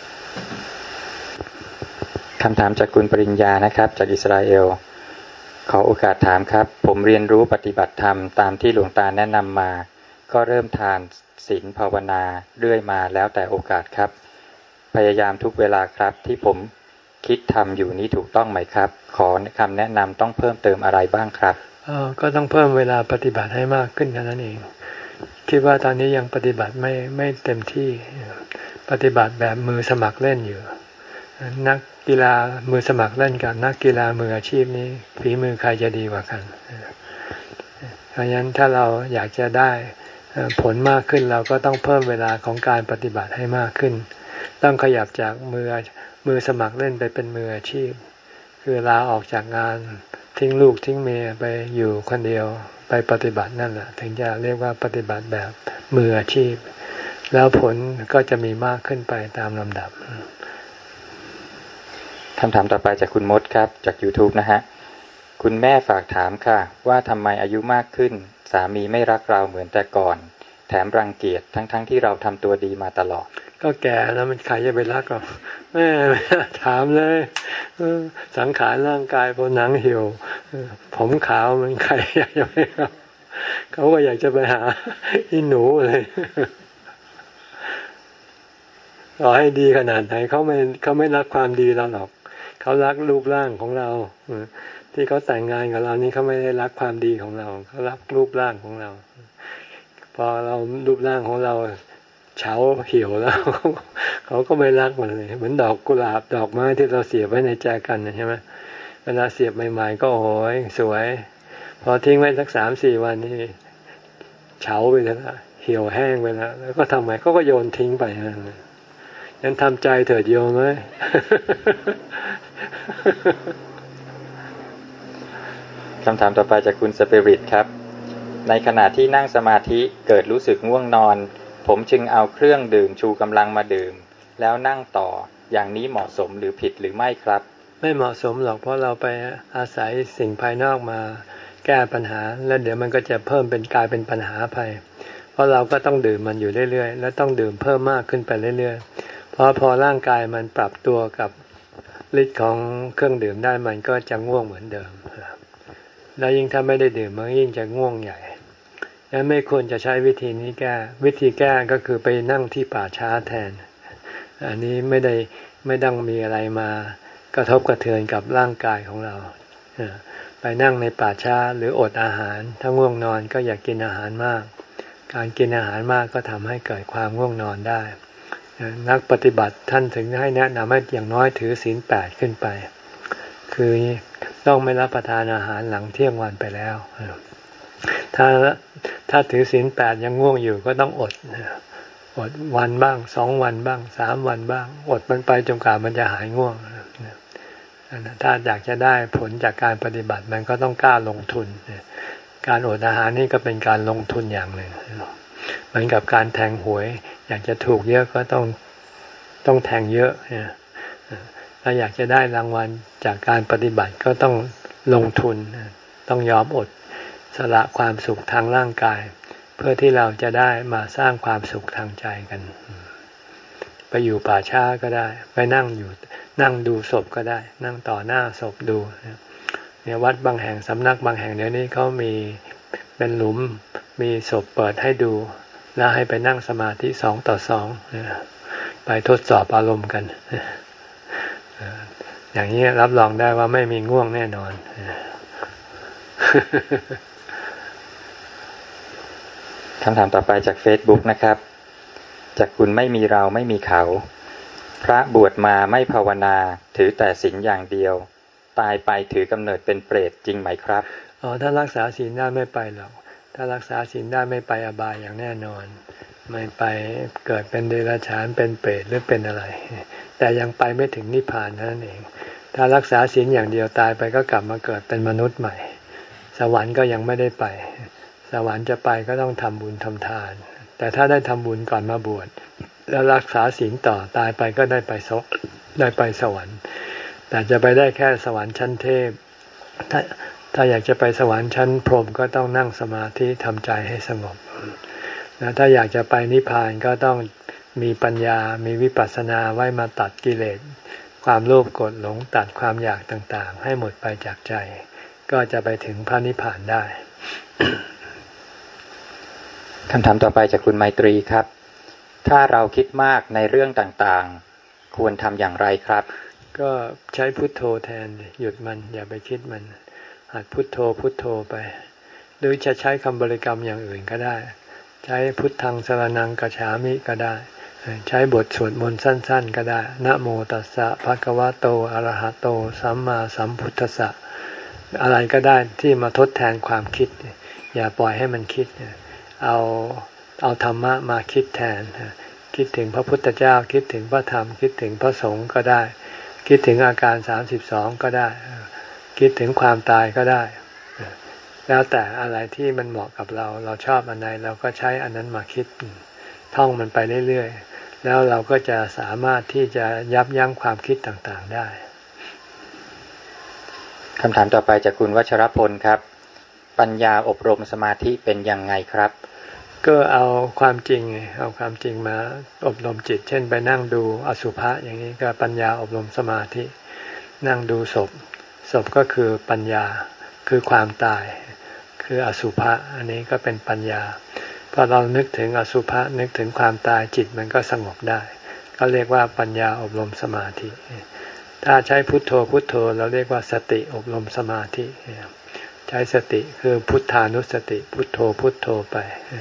คำถามจากคุณปริญญานะครับจากอิสราเอลขอโอกาสถามครับผมเรียนรู้ปฏิบัติธรรมตามที่หลวงตาแนะนำมาก็เริ่มทานศีลภาวนาเรื่อยมาแล้วแต่โอกาสครับพยายามทุกเวลาครับที่ผมคิดทำอยู่นี้ถูกต้องไหมครับขอคำแนะนำต้องเพิ่มเติมอะไรบ้างครับอ๋อก็ต้องเพิ่มเวลาปฏิบัติให้มากขึ้นเท่านั้นเองคิดว่าตอนนี้ยังปฏิบัติไม่ไม่เต็มที่ปฏิบัติแบบมือสมัครเล่นอยู่นักกีฬามือสมัครเล่นกับนักกีฬามืออาชีพนี้ฝีมือใครจะดีกว่ากันเพราะฉะนั้นถ้าเราอยากจะได้ผลมากขึ้นเราก็ต้องเพิ่มเวลาของการปฏิบัติให้มากขึ้นต้องขยับจากมือมือสมัครเล่นไปเป็นมืออาชีพคือลาออกจากงานทิ้งลูกทิ้งเมียไปอยู่คนเดียวไปปฏิบัตินั่นแหละถึงจะเรียกว่าปฏิบัติแบบมืออาชีพแล้วผลก็จะมีมากขึ้นไปตามลำดับคำถามต่อไปจากคุณมดครับจาก YouTube นะฮะคุณแม่ฝากถามค่ะว่าทำไมอายุมากขึ้นสามีไม่รักเราเหมือนแต่ก่อนแถมรังเกียจทั้งๆ ท, ที่เราทำตัวดีมาตลอดก็แก่แล้วมันใครจะไปรักหรอแม่ถามเลยสังขารร่างกายพอหนังเหี่ยวผมขาวมันใครอยากจะไปรักเขาก็อยากจะไปหาอีหนูเลยต่อให้ดีขนาดไหนเขาไม่เขาไม่รักความดีเราหรอกเขารักรูปร่างของเราที่เขาแต่งงานกับเรานี่เขาไม่ได้รักความดีของเราเขารักรูปร่างของเราพอเรารูปร่างของเราเฉาเหี่ยวแล้วเขาก็ไม่รักมันเลยเหมือนดอกกุหลาบดอกไม้ที่เราเสียบไว้ในแจกันใช่ไหมเวลาเสียบใหม่ๆก็โอ้ยสวยพอทิ้งไว้สักสามสี่วันนี่เฉาไปแล้วเหี่ยวแห้งไปแล้วแล้วก็ทำไมเขาก็โยนทิ้งไปงั้นทำใจเถิดโยมไหมคำถามต่อไปจากคุณสปิริตครับในขณะที่นั่งสมาธิเกิดรู้สึกง่วงนอนผมจึงเอาเครื่องดื่มชูกำลังมาดื่มแล้วนั่งต่ออย่างนี้เหมาะสมหรือผิดหรือไม่ครับไม่เหมาะสมหรอกเพราะเราไปอาศัยสิ่งภายนอกมาแก้ปัญหาแล้วเดี๋ยวมันก็จะเพิ่มเป็นกลายเป็นปัญหาไปเพราะเราก็ต้องดื่มมันอยู่เรื่อยๆและต้องดื่มเพิ่มมากขึ้นไปเรื่อยๆเพราะพอร่างกายมันปรับตัวกับฤทธิ์ของเครื่องดื่มได้มันก็จะง่วงเหมือนเดิมแล้วยิ่งถ้าไม่ได้ดื่มมันยิ่งจะง่วงใหญ่งั้นไม่ควรจะใช้วิธีนี้แก้วิธีแก้ก็คือไปนั่งที่ป่าช้าแทนอันนี้ไม่ได้ไม่ต้องมีอะไรมากระทบกระเทือนกับร่างกายของเราไปนั่งในป่าช้าหรืออดอาหารถ้าง่วงนอนก็อย่ากินอาหารมากการกินอาหารมากก็ทำให้เกิดความง่วงนอนได้นักปฏิบัติท่านถึงให้แนะนำให้อย่างน้อยถือศีลแปดขึ้นไปคือต้องไม่รับประทานอาหารหลังเที่ยงวันไปแล้วถ้าถ้าถือศีลแปดยังง่วงอยู่ก็ต้องอดอดวันบ้างสองวันบ้างสามวันบ้างอดมันไปจนกว่ามันจะหายง่วงถ้าอยากจะได้ผลจากการปฏิบัติมันก็ต้องกล้าลงทุนการอดอาหารนี่ก็เป็นการลงทุนอย่างหนึ่งเหมือนกับการแทงหวยอยากจะถูกเยอะก็ต้องต้องแทงเยอะถ้าอยากจะได้รางวัลจากการปฏิบัติก็ต้องลงทุนต้องยอมอดสละความสุขทางร่างกายเพื่อที่เราจะได้มาสร้างความสุขทางใจกันไปอยู่ป่าช้าก็ได้ไปนั่งอยู่นั่งดูศพก็ได้นั่งต่อหน้าศพดูเนี่ยวัดบางแห่งสำนักบางแห่งเดี๋ยวนี้เขามีเป็นหลุมมีศพเปิดให้ดูแล้วให้ไปนั่งสมาธิสองต่อสองไปทดสอบอารมณ์กันอย่างนี้รับรองได้ว่าไม่มีง่วงแน่นอนคำถามต่อไปจาก Facebook นะครับจากคุณไม่มีเราไม่มีเขาพระบวชมาไม่ภาวนาถือแต่ศีลอย่างเดียวตายไปถือกำเนิดเป็นเปรตจริงไหมครับอ๋อถ้ารักษาศีลได้ไม่ไปหรอกถ้ารักษาศีลได้ไม่ไปอบายอย่างแน่นอนไม่ไปเกิดเป็นเดรัจฉานเป็นเปรตหรือเป็นอะไรแต่ยังไปไม่ถึงนิพพานนั่นเองถ้ารักษาศีลอย่างเดียวตายไปก็กลับมาเกิดเป็นมนุษย์ใหม่สวรรค์ก็ยังไม่ได้ไปสวรรค์จะไปก็ต้องทำบุญทำทานแต่ถ้าได้ทำบุญก่อนมาบวชแล้วรักษาศีลต่อตายไปก็ได้ไปสได้ไปสวรรค์แต่จะไปได้แค่สวรรค์ชั้นเทพถ้าถ้าอยากจะไปสวรรค์ชั้นพรหมก็ต้องนั่งสมาธิทำใจให้สงบนะถ้าอยากจะไปนิพพานก็ต้องมีปัญญามีวิปัสสนาไว้มาตัดกิเลสความโลภโกรธหลงตัดความอยากต่างๆให้หมดไปจากใจก็จะไปถึงพระนิพพานได้คำถามต่อไปจากคุณไมตรีครับถ้าเราคิดมากในเรื่องต่างๆควรทำอย่างไรครับก็ใช้พุทโธแทนหยุดมันอย่าไปคิดมันหัดพุทโธพุทโธไปหรือจะใช้คำบริกรรมอย่างอื่นก็ได้ใช้พุทธังสรณังคัจฉามิก็ได้ใช้บทสวดมนต์สั้นๆก็ได้นะโมตัสสะภะคะวะโตอะระหะโตสัมมาสัมพุทธัสสะอะไรก็ได้ที่มาทดแทนความคิดอย่าปล่อยให้มันคิดเอาเอาธรรมะมาคิดแทนคิดถึงพระพุทธเจ้าคิดถึงพระธรรมคิดถึงพระสงฆ์ก็ได้คิดถึงอาการสามสิบสองก็ได้คิดถึงความตายก็ได้แล้วแต่อะไรที่มันเหมาะกับเราเราชอบอันไหนเราก็ใช้อันนั้นมาคิดท่องมันไปเรื่อยๆแล้วเราก็จะสามารถที่จะยับยั้งความคิดต่างๆได้คำถามต่อไปจากคุณวัชรพลครับปัญญาอบรมสมาธิเป็นยังไงครับก็เอาความจริงเอาความจริงมาอบรมจิตเช่นไปนั่งดูอสุภะอย่างนี้ก็ปัญญาอบรมสมาธินั่งดูศพศพก็คือปัญญาคือความตายคืออสุภะอันนี้ก็เป็นปัญญาพอเรานึกถึงอสุภะนึกถึงความตายจิตมันก็สงบได้ก็เรียกว่าปัญญาอบรมสมาธิถ้าใช้พุทโธพุทโธเราเรียกว่าสติอบรมสมาธิใช้สติคือพุทธานุสติพุทโธพุทโธไป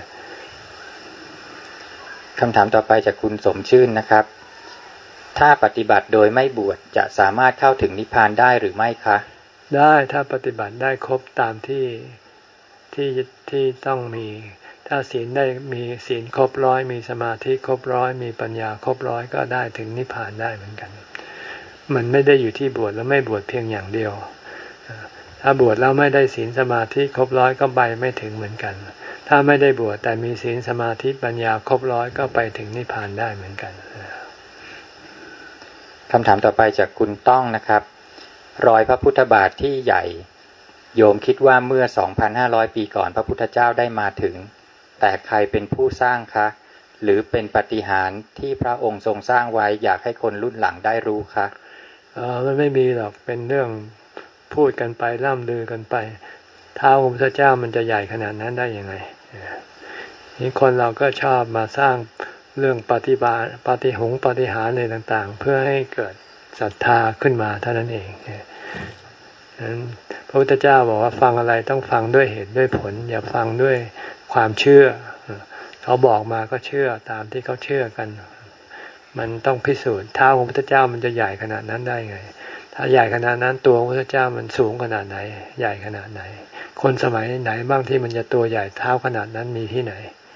คำถามต่อไปจากคุณสมชื่นนะครับถ้าปฏิบัติโดยไม่บวชจะสามารถเข้าถึงนิพพานได้หรือไม่คะได้ถ้าปฏิบัติได้ครบตามที่ที่ที่ต้องมีถ้าศีลได้มีศีลครบร้อยมีสมาธิครบร้อยมีปัญญาครบร้อยก็ได้ถึงนิพพานได้เหมือนกันมันไม่ได้อยู่ที่บวชแล้วไม่บวชเพียงอย่างเดียวถ้าบวชแล้วไม่ได้ศีลสมาธิครบร้อยก็ไปไม่ถึงเหมือนกันถ้าไม่ได้บวชแต่มีศีลสมาธิปัญญาครบร้อยก็ไปถึงนิพพานได้เหมือนกันคำถามต่อไปจากคุณต้องนะครับรอยพระพุทธบาทที่ใหญ่โยมคิดว่าเมื่อ สองพันห้าร้อย ปีก่อนพระพุทธเจ้าได้มาถึงแต่ใครเป็นผู้สร้างคะหรือเป็นปาฏิหาริย์ที่พระองค์ทรงสร้างไว้อยากให้คนรุ่นหลังได้รู้คะอ๋อมันไม่มีหรอกเป็นเรื่องพูดกันไปล่ำลือกันไปเท้าพระพุทธเจ้ามันจะใหญ่ขนาดนั้นได้ยังไงนี่คนเราก็ชอบมาสร้างเรื่องปฏิบัติปฏิหงปฏิหารอะไรต่างๆเพื่อให้เกิดศรัทธาขึ้นมาเท่านั้นเองนั้นพระพุทธเจ้าบอกว่าฟังอะไรต้องฟังด้วยเหตุด้วยผลอย่าฟังด้วยความเชื่อเขาบอกมาก็เชื่อตามที่เขาเชื่อกันมันต้องพิสูจน์เท้าของพระพุทธเจ้ามันจะใหญ่ขนาดนั้นได้ไงถ้าใหญ่ขนาดนั้นตัวของพระพุทธเจ้ามันสูงขนาดไหนใหญ่ขนาดไหนคนสมัยไหนบ้างที่มันจะตัวใหญ่เท้าขนาดนั้นมีที่ไหน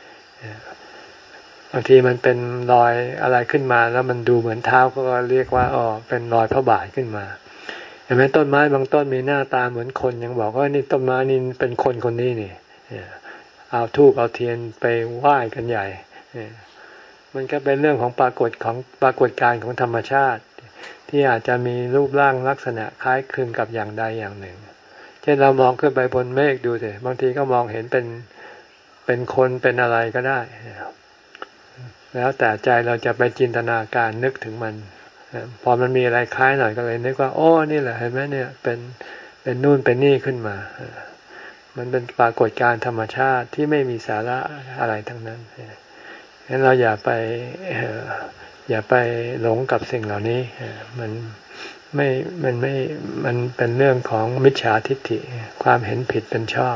บางทีมันเป็นรอยอะไรขึ้นมาแล้วมันดูเหมือนเท้าก็เรียกว่าอ๋อเป็นรอยพระบาทขึ้นมาเห็นไหมต้นไม้บางต้นมีหน้าตาเหมือนคนยังบอกว่านี่ต้นไม้นี่เป็นคนคนนี้นี่เอาธูปเอาเทียนไปไหว้กันใหญ่มันก็เป็นเรื่องของปรากฏของปรากฏการณ์ของธรรมชาติที่อาจจะมีรูปร่างลักษณะคล้ายคลึงกับอย่างใดอย่างหนึ่งเช่นเรามองขึ้นไปบนเมฆดูสิบางทีก็มองเห็นเป็นเป็นคนเป็นอะไรก็ได้แล้วแต่ใจเราจะไปจินตนาการนึกถึงมันพอมันมีอะไรคล้ายหน่อยก็เลยนึกว่าโอ้นี่แหละเห็นไหมเนี่ยเป็นเป็นนู่นเป็นนี่ขึ้นมามันเป็นปรากฏการณ์ธรรมชาติที่ไม่มีสาระอะไรทั้งนั้นงั้นเราอย่าไปอย่าไปหลงกับสิ่งเหล่านี้มันไม่มันไม่มันเป็นเรื่องของมิจฉาทิฏฐิความเห็นผิดเป็นชอบ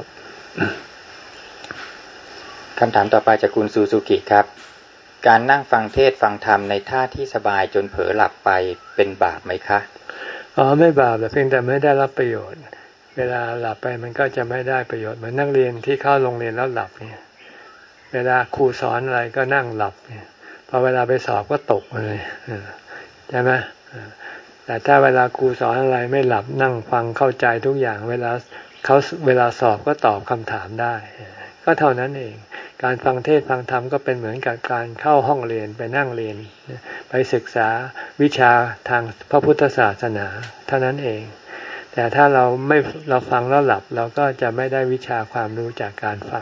คำถามต่อไปจากคุณซูซูกิครับการนั่งฟังเทศฟังธรรมในท่าที่สบายจนเผลอหลับไปเป็นบาปไหมคะอ๋อไม่บาปแต่เพียงแต่ไม่ได้รับประโยชน์เวลาหลับไปมันก็จะไม่ได้ประโยชน์เหมือนนักเรียนที่เข้าโรงเรียนแล้วหลับเนี่ยเวลาครูสอนอะไรก็นั่งหลับเนี่ยพอเวลาไปสอบก็ตกเลยใช่ไหมแต่ถ้าเวลาครูสอนอะไรไม่หลับนั่งฟังเข้าใจทุกอย่างเวลาเขาเวลาสอบก็ตอบคำถามได้ก็เท่านั้นเองการฟังเทศฟังธรรมก็เป็นเหมือนกับการเข้าห้องเรียนไปนั่งเรียนไปศึกษาวิชาทางพระพุทธศาสนาเท่านั้นเองแต่ถ้าเราไม่เราฟังแล้วหลับเราก็จะไม่ได้วิชาความรู้จากการฟัง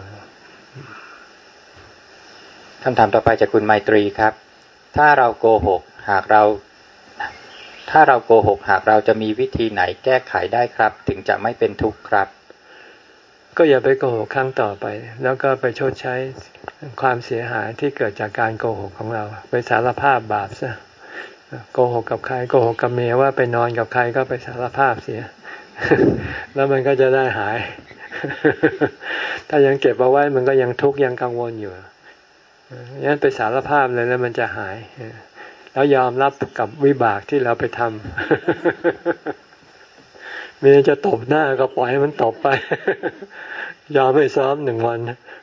คำถามต่อไปจากคุณไมตรีครับถ้าเราโกหกหากเราถ้าเราโกหกหากเราจะมีวิธีไหนแก้ไขได้ครับถึงจะไม่เป็นทุกข์ครับก็อย่าไปโกหกครั้งต่อไปแล้วก็ไปชดใช้ความเสียหายที่เกิดจากการโกหกของเราไปสารภาพบาปซะโกหกกับใครโกหกกับเมียว่าไปนอนกับใครก็ไปสารภาพเสีย แล้วมันก็จะได้หาย ถ้ายังเก็บเอาไว้มันก็ยังทุกข์ยังกังวลอยู่งั้นไปสารภาพเลยแล้วมันจะหายแล้วยอมรับกับวิบากที่เราไปทำมีจะตบหน้าก็ปล่อยให้มันตบไป ยอมไม่ซ้อมหนึ่งวัน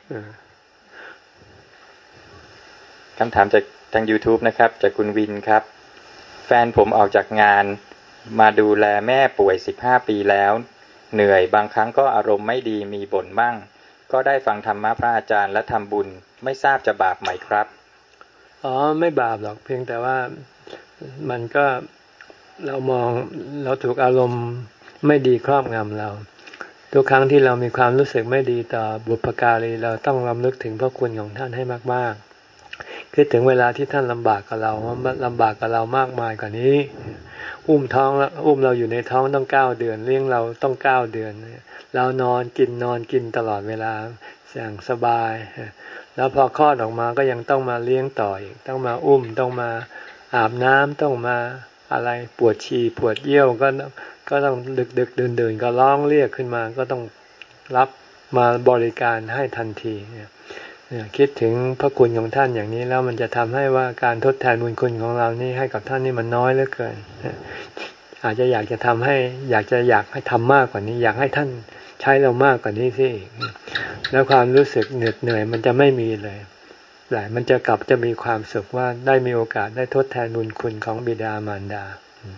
คำถามจากทาง YouTube นะครับจากคุณวินครับแฟนผมออกจากงานมาดูแลแม่ป่วยสิบห้าปีแล้วเหนื่อยบางครั้งก็อารมณ์ไม่ดีมีบ่นบ้างก็ได้ฟังธรรมะพระอาจารย์และทำบุญไม่ทราบจะบาปไหมครับอ๋อไม่บาปหรอกเพียงแต่ว่ามันก็เรามองเราถูกอารมณ์ไม่ดีครอบงำเราทุกครั้งที่เรามีความรู้สึกไม่ดีต่อบุพการีเราต้องรำลึกถึงพระคุณของท่านให้มากๆคือถึงเวลาที่ท่านลำบากกับเราลำบากกับเรามากมายกว่านี้อุ้มท้องแล้วอุ้มเราอยู่ในท้องต้องเก้าเดือนเลี้ยงเราต้องเก้าเดือนเรานอนกินนอนกินตลอดเวลาอย่างสบายแล้วพอคลอดออกมาก็ยังต้องมาเลี้ยงต่ออีกต้องมาอุ้มต้องมาอาบน้ำต้องมาอะไรปวดฉี่ปวดเยี่ยวก็ก็ต้องดึกดึกเดินเดินก็ร้องเรียกขึ้นมาก็ต้องรับมาบริการให้ทันทีเนี่ยคิดถึงพระคุณของท่านอย่างนี้แล้วมันจะทำให้ว่าการทดแทนบุญคุณของเรานี่ให้กับท่านนี่มันน้อยเหลือเกินอาจจะอยากจะทำให้อยากจะอยากให้ทำมากกว่านี้อยากให้ท่านใช้เรามากกว่านี้สิแล้วความรู้สึกเหนื่อยเหนื่อยมันจะไม่มีเลยแต่มันจะกลับจะมีความสุขว่าได้มีโอกาสได้ทดแทนบุญคุณของบิดามารดา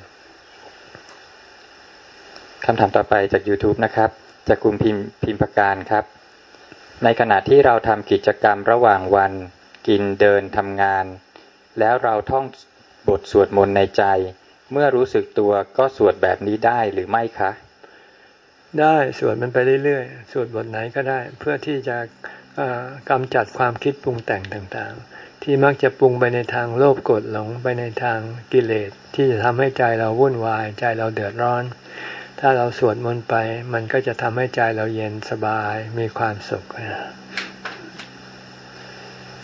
คำถามต่อไปจาก YouTube นะครับจากคุณพิมพิมพการครับในขณะที่เราทำกิจกรรมระหว่างวันกินเดินทำงานแล้วเราท่องบทสวดมนต์ในใจเมื่อรู้สึกตัวก็สวดแบบนี้ได้หรือไม่คะได้สวดมันไปเรื่อยๆสวดบทไหนก็ได้เพื่อที่จะกำจัดความคิดปรุงแต่งต่างๆที่มักจะปรุงไปในทางโลภโกรธหลงไปในทางกิเลสที่จะทำให้ใจเราวุ่นวายใจเราเดือดร้อนถ้าเราสวดมนต์ไปมันก็จะทำให้ใจเราเย็นสบายมีความสุข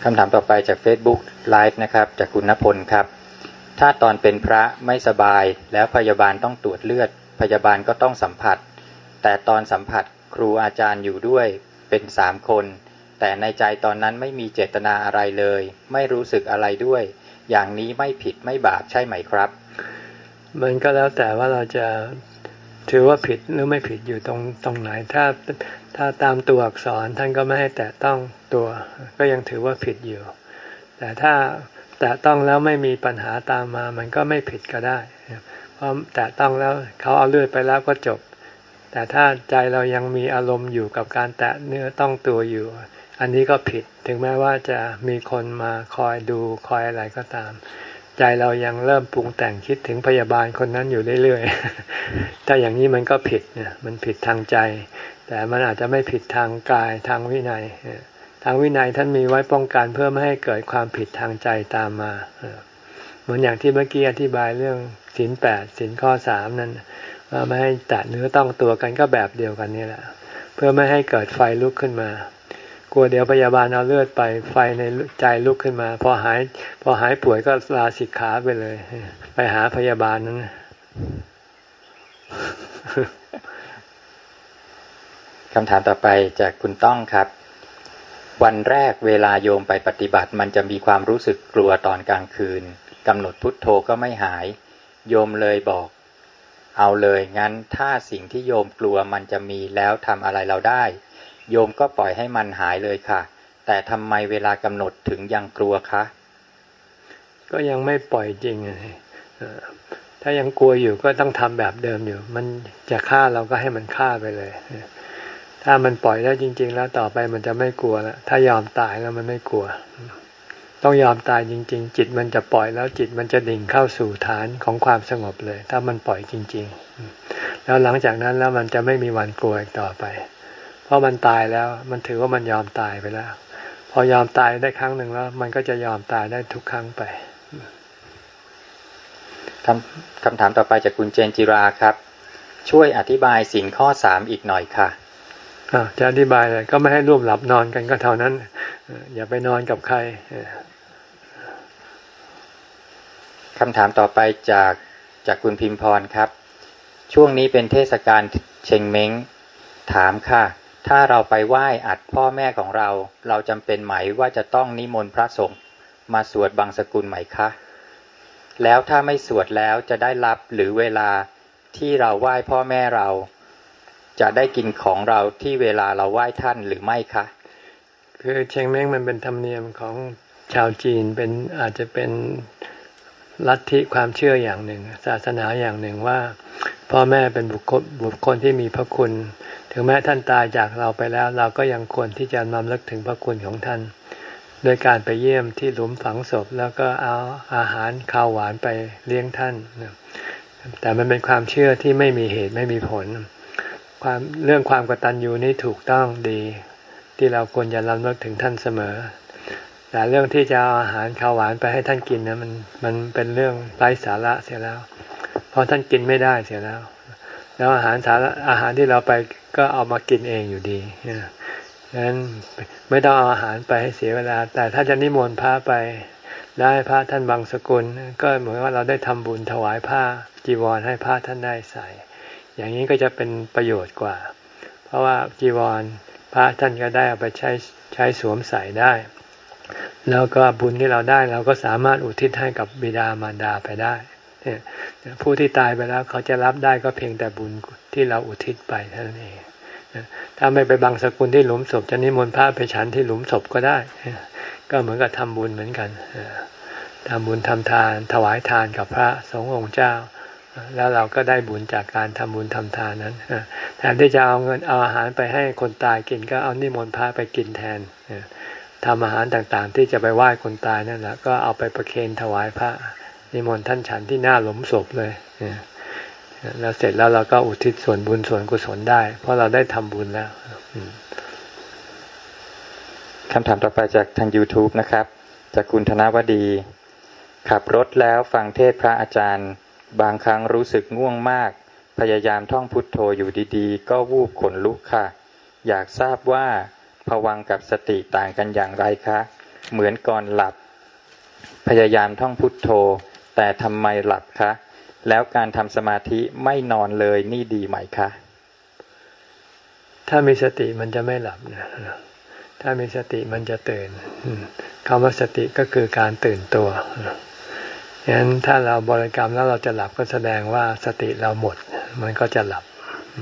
คำถามต่อไปจาก Facebook Live นะครับจากคุณณพลครับถ้าตอนเป็นพระไม่สบายแล้วพยาบาลต้องตรวจเลือดพยาบาลก็ต้องสัมผัสแต่ตอนสัมผัสครูอาจารย์อยู่ด้วยเป็นสามคนแต่ในใจตอนนั้นไม่มีเจตนาอะไรเลยไม่รู้สึกอะไรด้วยอย่างนี้ไม่ผิดไม่บาปใช่ไหมครับมันก็แล้วแต่ว่าเราจะถือว่าผิดหรือไม่ผิดอยู่ตรงตรงไหนถ้าถ้าตามตัวอักษรท่านก็ไม่ให้แตะต้องตัวก็ยังถือว่าผิดอยู่แต่ถ้าแตะต้องแล้วไม่มีปัญหาตามมามันก็ไม่ผิดก็ได้เพราะแตะต้องแล้วเขาเอาเลือดไปแล้วก็จบแต่ถ้าใจเรายังมีอารมณ์อยู่กับการแตะเนื้อต้องตัวอยู่อันนี้ก็ผิดถึงแม้ว่าจะมีคนมาคอยดูคอยอะไรก็ตามใจเรายังเริ่มปรุงแต่งคิดถึงพยาบาลคนนั้นอยู่เรื่อยๆถ้าอย่างนี้มันก็ผิดเนี่ยมันผิดทางใจแต่มันอาจจะไม่ผิดทางกายทางวินัยทางวินัยท่านมีไว้ป้องกันเพื่อไม่ให้เกิดความผิดทางใจตามมาเหมือนอย่างที่เมื่อกี้อธิบายเรื่องศีลแปดศีลข้อสามนั้นว่าไม่ให้แตะเนื้อต้องตัวกันก็แบบเดียวกันนี่แหละเพื่อไม่ให้เกิดไฟลุกขึ้นมากลัวเดี๋ยวพยาบาลเอาเลือดไปไฟในใจลุกขึ้นมาพอหายพอหายป่วยก็ลาสิกขาไปเลยไปหาพยาบาลนั้นคำถามต่อไปจากคุณต้องครับวันแรกเวลาโยมไปปฏิบัติมันจะมีความรู้สึกกลัวตอนกลางคืนกำหนดพุทโธก็ไม่หายโยมเลยบอกเอาเลยงั้นถ้าสิ่งที่โยมกลัวมันจะมีแล้วทำอะไรเราได้โยมก็ปล่อยให้มันหายเลยค่ะแต่ทำไมเวลากำหนดถึงยังกลัวคะก็ยังไม่ปล่อยจริงเลยถ้ายังกลัวอยู่ก็ต้องทำแบบเดิมอยู่มันจะฆ่าเราก็ให้มันฆ่าไปเลยถ้ามันปล่อยได้จริงๆแล้วต่อไปมันจะไม่กลัวแล้วถ้ายอมตายแล้วมันไม่กลัวต้องยอมตายจริงๆจิตมันจะปล่อยแล้วจิตมันจะดิ่งเข้าสู่ฐานของความสงบเลยถ้ามันปล่อยจริงๆแล้วหลังจากนั้นแล้วมันจะไม่มีวันกลัวอีกต่อไปเพราะมันตายแล้วมันถือว่ามันยอมตายไปแล้วพอยอมตายได้ครั้งหนึ่งแล้วมันก็จะยอมตายได้ทุกครั้งไปคำคำถามต่อไปจากคุณเจนจิราครับช่วยอธิบายศีลข้อสามอีกหน่อยค่ะอ่าจะอธิบายเลยก็ไม่ให้ร่วมหลับนอนกันก็เท่านั้นอย่าไปนอนกับใครคำถามต่อไปจากจากคุณพิมพรครับช่วงนี้เป็นเทศกาลเชงเม้งถามค่ะถ้าเราไปไหว้อัดพ่อแม่ของเราเราจำเป็นไหมว่าจะต้องนิมนต์พระสงฆ์มาสวดบังสกุลไหมคะแล้วถ้าไม่สวดแล้วจะได้รับหรือเวลาที่เราไหว้พ่อแม่เราจะได้กินของเราที่เวลาเราไหว้ท่านหรือไม่คะคือเชงเม้งมันเป็นธรรมเนียมของชาวจีนเป็นอาจจะเป็นลัทธิความเชื่ออย่างหนึ่งศาสนาอย่างหนึ่งว่าพ่อแม่เป็นบุคคลบุคคลที่มีพระคุณถึงแม้ท่านตายจากเราไปแล้วเราก็ยังควรที่จะนำลึกถึงพระคุณของท่านโดยการไปเยี่ยมที่หลุมฝังศพแล้วก็เอาอาหารข้าวหวานไปเลี้ยงท่านแต่มันเป็นความเชื่อที่ไม่มีเหตุไม่มีผลความเรื่องความกตัญญูนี่ถูกต้องดีที่เราควรจะรำลึกถึงท่านเสมอแต่เรื่องที่จะเอาอาหารข้าวหวานไปให้ท่านกินนะมันมันเป็นเรื่องไร้สาระเสียแล้วเพราะท่านกินไม่ได้เสียแล้วแล้วอาหารสาระอาหารที่เราไปก็เอามากินเองอยู่ดีดังนั้นไม่ต้องเอาอาหารไปให้เสียเวลาแต่ถ้าจะนิมนต์พระไปได้พระท่านบังสกุลก็เหมือนว่าเราได้ทำบุญถวายผ้าจีวรให้พระท่านได้ใส่อย่างนี้ก็จะเป็นประโยชน์กว่าเพราะว่าจีวรพระท่านก็ได้เอาไปใช้ใช้สวมใส่ได้แล้วก็บุญที่เราได้เราก็สามารถอุทิศให้กับบิดามารดาไปได้ผู้ที่ตายไปแล้วเขาจะรับได้ก็เพียงแต่บุญที่เราอุทิศไปเท่านั้นเองถ้าไม่ไปบังสกุลที่หลุมศพจะนิมนต์พระไปฉันที่หลุมศพก็ได้ก็เหมือนกับทำบุญเหมือนกันทำบุญทำทานถวายทานกับพระสงฆ์องค์เจ้าแล้วเราก็ได้บุญจากการทำบุญทำทานนั้นแทนที่จะเอาเงินเอาอาหารไปให้คนตายกินก็เอานิมนต์พระไปกินแทนทำอาหารต่างๆที่จะไปไหว้คนตายนั่นแหละก็เอาไปประเคนถวายพระนิมนต์ท่านฉันที่หน้าหลุมศพเลยแล้วเสร็จแล้วเราก็อุทิศส่วนบุญส่วนกุศลได้เพราะเราได้ทำบุญแล้วคำถามต่อไปจากทาง YouTube นะครับจากคุณธนวดีขับรถแล้วฟังเทศพระอาจารย์บางครั้งรู้สึกง่วงมากพยายามท่องพุทโธอยู่ดีๆก็วูบขนลุกค่ะอยากทราบว่าภวังค์กับสติต่างกันอย่างไรคะเหมือนก่อนหลับพยายามท่องพุทโธแต่ทำไมหลับคะแล้วการทำสมาธิไม่นอนเลยนี่ดีไหมคะถ้ามีสติมันจะไม่หลับนะถ้ามีสติมันจะตื่นคำว่าสติก็คือการตื่นตัวฉะนั้นถ้าเราบริกรรมแล้วเราจะหลับก็แสดงว่าสติเราหมดมันก็จะหลับ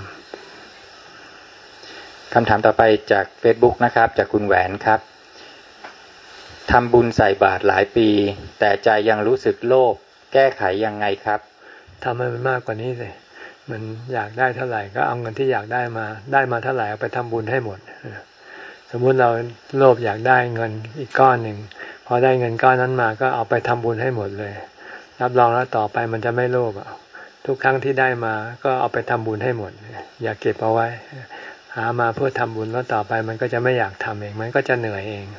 คำถามต่อไปจาก Facebook นะครับจากคุณแหวนครับทำบุญใส่บาตรหลายปีแต่ใจยังรู้สึกโลภแก้ไขยังไงครับทำให้มันมากกว่านี้สิมันอยากได้เท่าไหร่ก็เอาเงินที่อยากได้มาได้มาเท่าไหร่เอาไปทำบุญให้หมดสมมุติเราโลภอยากได้เงินอีกก้อนหนึ่งพอได้เงินก้อนนั้นมาก็เอาไปทำบุญให้หมดเลยรับรองแล้วต่อไปมันจะไม่โลภทุกครั้งที่ได้มาก็เอาไปทำบุญให้หมดอย่าเก็บเอาไว้หามาเพื่อทำบุญแล้วต่อไปมันก็จะไม่อยากทำเองมันก็จะเหนื่อยเอง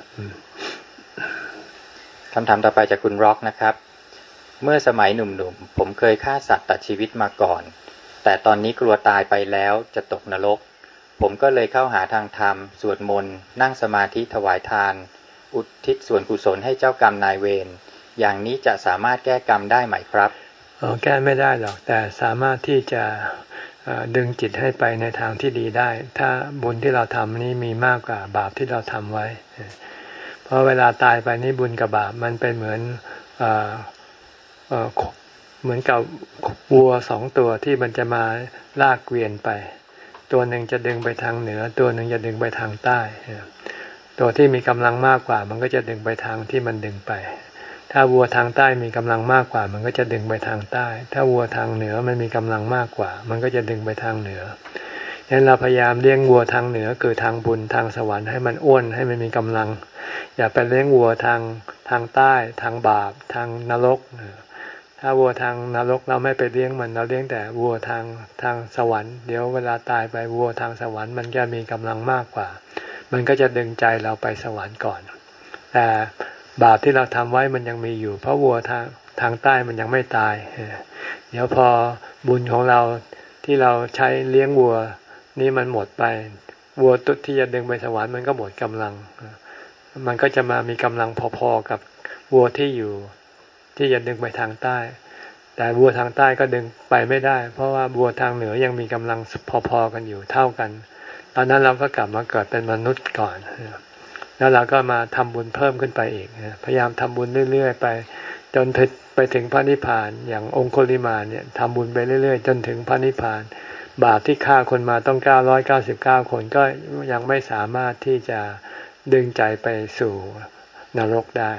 คำถามต่อไปจากคุณร็อกนะครับเมื่อสมัยหนุ่มๆผมเคยฆ่าสัตว์ตัดชีวิตมาก่อนแต่ตอนนี้กลัวตายไปแล้วจะตกนรกผมก็เลยเข้าหาทางธรรมสวดมนต์นั่งสมาธิถวายทานอุทิศส่วนกุศลให้เจ้ากรรมนายเวรอย่างนี้จะสามารถแก้กรรมได้ไหมครับอ๋อแก้ไม่ได้หรอกแต่สามารถที่จะดึงจิตให้ไปในทางที่ดีได้ถ้าบุญที่เราทำนี้มีมากกว่าบาปที่เราทำไว้เพราะเวลาตายไปนี่บุญกับบาปมันเป็นเหมือนเอ่อเอ่อเหมือนกับวัวสองตัวที่มันจะมาลากเกวียนไปตัวหนึ่งจะดึงไปทางเหนือตัวหนึ่งจะดึงไปทางใต้ตัวที่มีกำลังมากกว่ามันก็จะดึงไปทางที่มันดึงไปถ้าวัวทางใต้มีกำลังมากกว่ามันก็จะดึงไปทางใต้ถ้าวัวทางเหนือมันมีกำลังมากกว่ามันก็จะดึงไปทางเหนือฉะนั้นเราพยายามเลี้ยงวัวทางเหนือคือทางบุญทางสวรรค์ให้มันอ้วนให้มันมีกำลังอย่าไปเลี้ยงวัวทางทางใต้ทางบาปทางนรกถ้าวัวทางนรกเราไม่ไปเลี้ยงมันเราเลี้ยงแต่วัวทางทางสวรรค์เดี๋ยวเวลาตายไปวัวทางสวรรค์มันจะมีกำลังมากกว่ามันก็จะดึงใจเราไปสวรรค์ก่อนแต่บาปที่เราทำไว้มันยังมีอยู่เพราะวัวทางทางใต้มันยังไม่ตายเดี๋ยวพอบุญของเราที่เราใช้เลี้ยงวัวนี่มันหมดไปวัวตุที่จะดึงไปสวรรค์มันก็หมดกำลังมันก็จะมามีกำลังพอๆกับวัวที่อยู่ที่จะดึงไปทางใต้แต่วัวทางใต้ก็ดึงไปไม่ได้เพราะว่าวัวทางเหนือยังมีกำลังพอๆกันอยู่เท่ากันตอนนั้นเราก็กลับมาเกิดเป็นมนุษย์ก่อนแล้วเราก็มาทำบุญเพิ่มขึ้นไปอีกพยายามทำบุญเรื่อยๆไปจนไปถึงพระนิพพานอย่างองคุลิมานเนี่ยทำบุญไปเรื่อยๆจนถึงพระนิพพานบาปที่ฆ่าคนมาต้องเก้าร้อยเก้าสิบเก้าคนก็ยังไม่สามารถที่จะดึงใจไปสู่นรกได้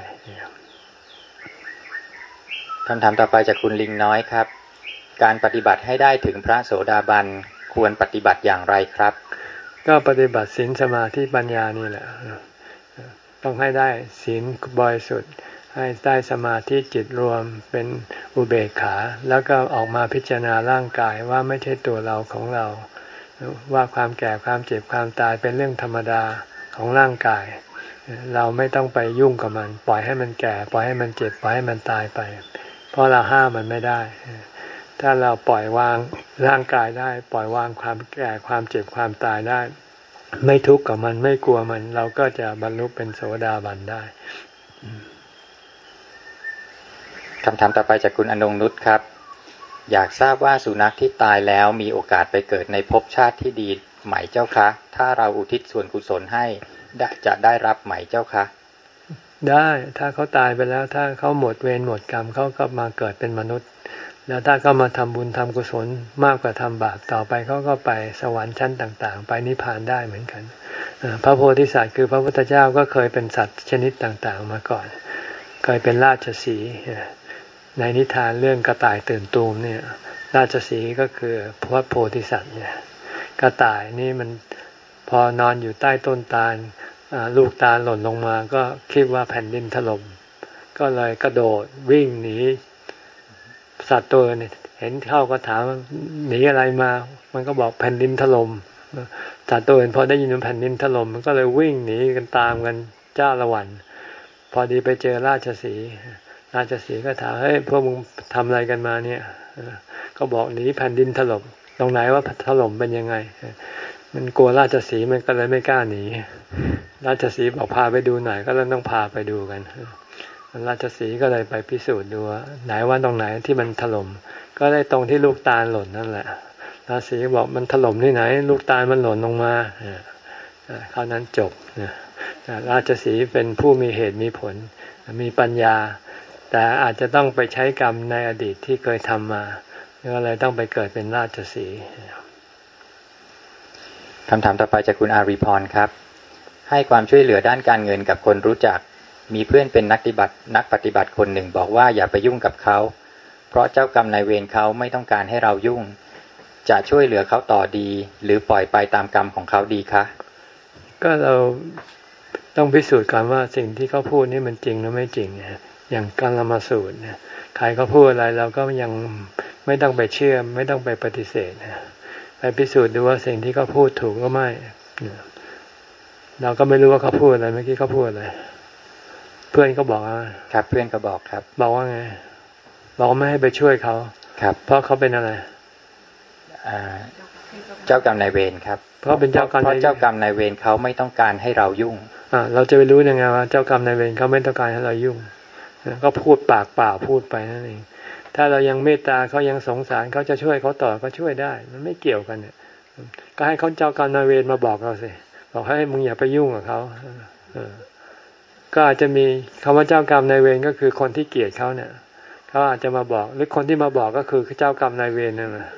คำถามต่อไปจากคุณลิงน้อยครับการปฏิบัติให้ได้ถึงพระโสดาบันควรปฏิบัติอย่างไรครับก็ปฏิบัติศีลสมาธิปัญญานี่แหละต้องให้ได้ศีลบริสุทธิ์ให้ได้สมาธิจิตรวมเป็นอุเบกขาแล้วก็ออกมาพิจารณาร่างกายว่าไม่ใช่ตัวเราของเราว่าความแก่ความเจ็บความตายเป็นเรื่องธรรมดาของร่างกายเราไม่ต้องไปยุ่งกับมันปล่อยให้มันแก่ปล่อยให้มันเจ็บปล่อยให้มันตายไปเพราะเราห้ามมันไม่ได้ถ้าเราปล่อยวางร่างกายได้ปล่อยวางความแก่ความเจ็บความตายได้ไม่ทุกข์กับมันไม่กลัวมันเราก็จะบรรลุเป็นโสดาบันได้คำถามต่อไปจากคุณอนงนุชครับอยากทราบว่าสุนัขที่ตายแล้วมีโอกาสไปเกิดในภพชาติที่ดีไหมเจ้าคะถ้าเราอุทิศส่วนกุศลให้จะได้รับไหมเจ้าคะได้ถ้าเขาตายไปแล้วถ้าเขาหมดเวรหมดกรรมเขาก็มาเกิดเป็นมนุษย์แล้วถ้าเขามาทำบุญทำกุศลมากกว่าทำบาปต่อไปเขาก็ไปสวรรค์ชั้นต่างๆไปนิพพานได้เหมือนกันพระโพธิสัตว์คือพระพุทธเจ้าก็เคยเป็นสัตว์ชนิดต่างๆมาก่อนเคยเป็นราชสีห์ในนิทานเรื่องกระต่ายตื่นตูมเนี่ยราชสีห์ก็คือพระโพธิสัตว์เนี่ยกระต่ายนี่มันพอนอนอยู่ใต้ต้นตาลลูกตาลหล่นลงมาก็คิดว่าแผ่นดินถล่มก็เลยกระโดดวิ่งหนีสัตว์ตัวนี้เห็นเข้าก็ถามหนีอะไรมามันก็บอกแผ่นดินถล่มสัตว์ตัวอื่นพอได้ยินว่าแผ่นดินถล่มมันก็เลยวิ่งหนีกันตามกันจ้าละวันพอดีไปเจอราชสีห์ราชสีห์ก็ถามเฮ้ยพวกมึงทำอะไรกันมาเนี่ยก็บอกหนีแผ่นดินถล่มตรงไหนว่าถล่มเป็นยังไงมันกลัวราชสีห์มันก็เลยไม่กล้าหนีราชสีห์บอกพาไปดูหน่อยก็เลยต้องพาไปดูกันราชสีห์ก็เลยไปพิสูจน์ดูว่าไหนว่าตรงไหนที่มันถล่มก็ได้ตรงที่ลูกตาลหล่นนั่นแหละราชสีห์บอกมันถล่มที่ไหนลูกตาลมันหล่นลงมาคราวนั้นจบราชสีห์เป็นผู้มีเหตุมีผลมีปัญญาแต่อาจจะต้องไปใช้กรรมในอดีตที่เคยทำมาก็เลยต้องไปเกิดเป็นราชสีห์คำถามต่อไปจากคุณอารีพรครับให้ความช่วยเหลือด้านการเงินกับคนรู้จักมีเพื่อนเป็นนักปฏิบัตินักปฏิบัติคนหนึ่งบอกว่าอย่าไปยุ่งกับเขาเพราะเจ้ากรรมนายเวรเขาไม่ต้องการให้เรายุ่งจะช่วยเหลือเขาต่อดีหรือปล่อยไปตามกรรมของเขาดีคะก็เราต้องพิสูจน์ก่อนว่าสิ่งที่เขาพูดนี่มันจริงหรือไม่จริงอย่างกาลมาสูตรเนี่ยใครเขาพูดอะไรเราก็ยังไม่ต้องไปเชื่อไม่ต้องไปปฏิเสธไปพิสูจน์ดูว่าสิ่งที่เขาพูดถูกหรือไม่เราก็ไม่รู้ว่าเขาพูดอะไรเมื่อกี้เขาพูดอะไรเพื่อนก็บอกว่าครับเพื่อนก็บอกครับบอกว่าไงบอกว่าไม่ให้ไปช่วยเขาครับเพราะเขาเป็นอะไรเจ้ากรรมนายเวรครับเพราะเป็นเจ้ากรรมเพราะเจ้ากรรมนายเวรเขาไม่ต้องการให้เรายุ่งอ่าเราจะไปรู้ยังไงว่าเจ้ากรรมนายเวรเขาไม่ต้องการให้เรายุ่งก็พูดปากเปล่าพูดไปนั่นเองถ้าเรายังเมตตาเขายังสงสารเขาจะช่วยเขาต่อก็ช่วยได้มันไม่เกี่ยวกันเนี่ยก็ให้เขาเจ้ากรรมนายเวรมาบอกเราสิบอกให้มึงอย่าไปยุ่งกับเขาก็อาจจะมีคำว่าเจ้ากรรมนายเวรก็คือคนที่เกลียดเขาเนี่ยเขาอาจจะมาบอกหรือคนที่มาบอกก็คือเจ้ากรรมนายเวรนั่นแหละ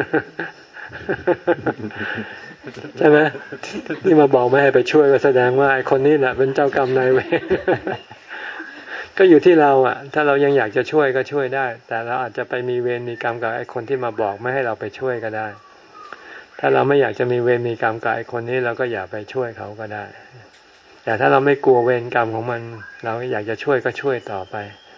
ใช่ไหมที่มาบอกไม่ให้ไปช่วยก็แสดงว่าไอ้คนนี้แหละเป็นเจ้ากรรมนายเวรก็อยู่ที่เราอ่ะถ้าเรายังอยากจะช่วยก็ช่วยได้แต่เราอาจจะไปมีเวรมีกรรมกับไอ้คนที่มาบอกไม่ให้เราไปช่วยก็ได้ถ้าเราไม่อยากจะมีเวรมีกรรมกับไอ้คนนี้เราก็อย่าไปช่วยเขาก็ได้แต่ถ้าเราไม่กลัวเวรกรรมของมันเราอยากจะช่วยก็ช่วยต่อไป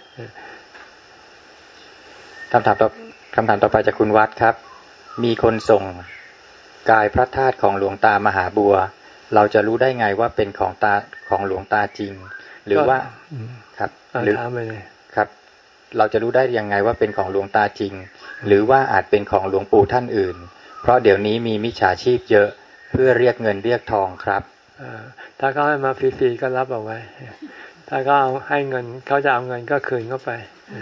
คำถามต่อคำถามต่อไปจากคุณวัดครับมีคนส่งกายพระธาตุของหลวงตามหาบัวเราจะรู้ได้ไงว่าเป็นของตาของหลวงตาจริงหรือว่าครับหรือครับเราจะรู้ได้ยังไงว่าเป็นของหลวงตาจริงหรือว่าอาจเป็นของหลวงปู่ท่านอื่นเพราะเดี๋ยวนี้มีมิจฉาชีพเยอะเพื่อเรียกเงินเรียกทองครับถ้าเขาให้มาฟรีๆก็รับเอาไว้ถ้าเขาเอาให้เงินเขาจะเอาเงินก็คืนเข้าไป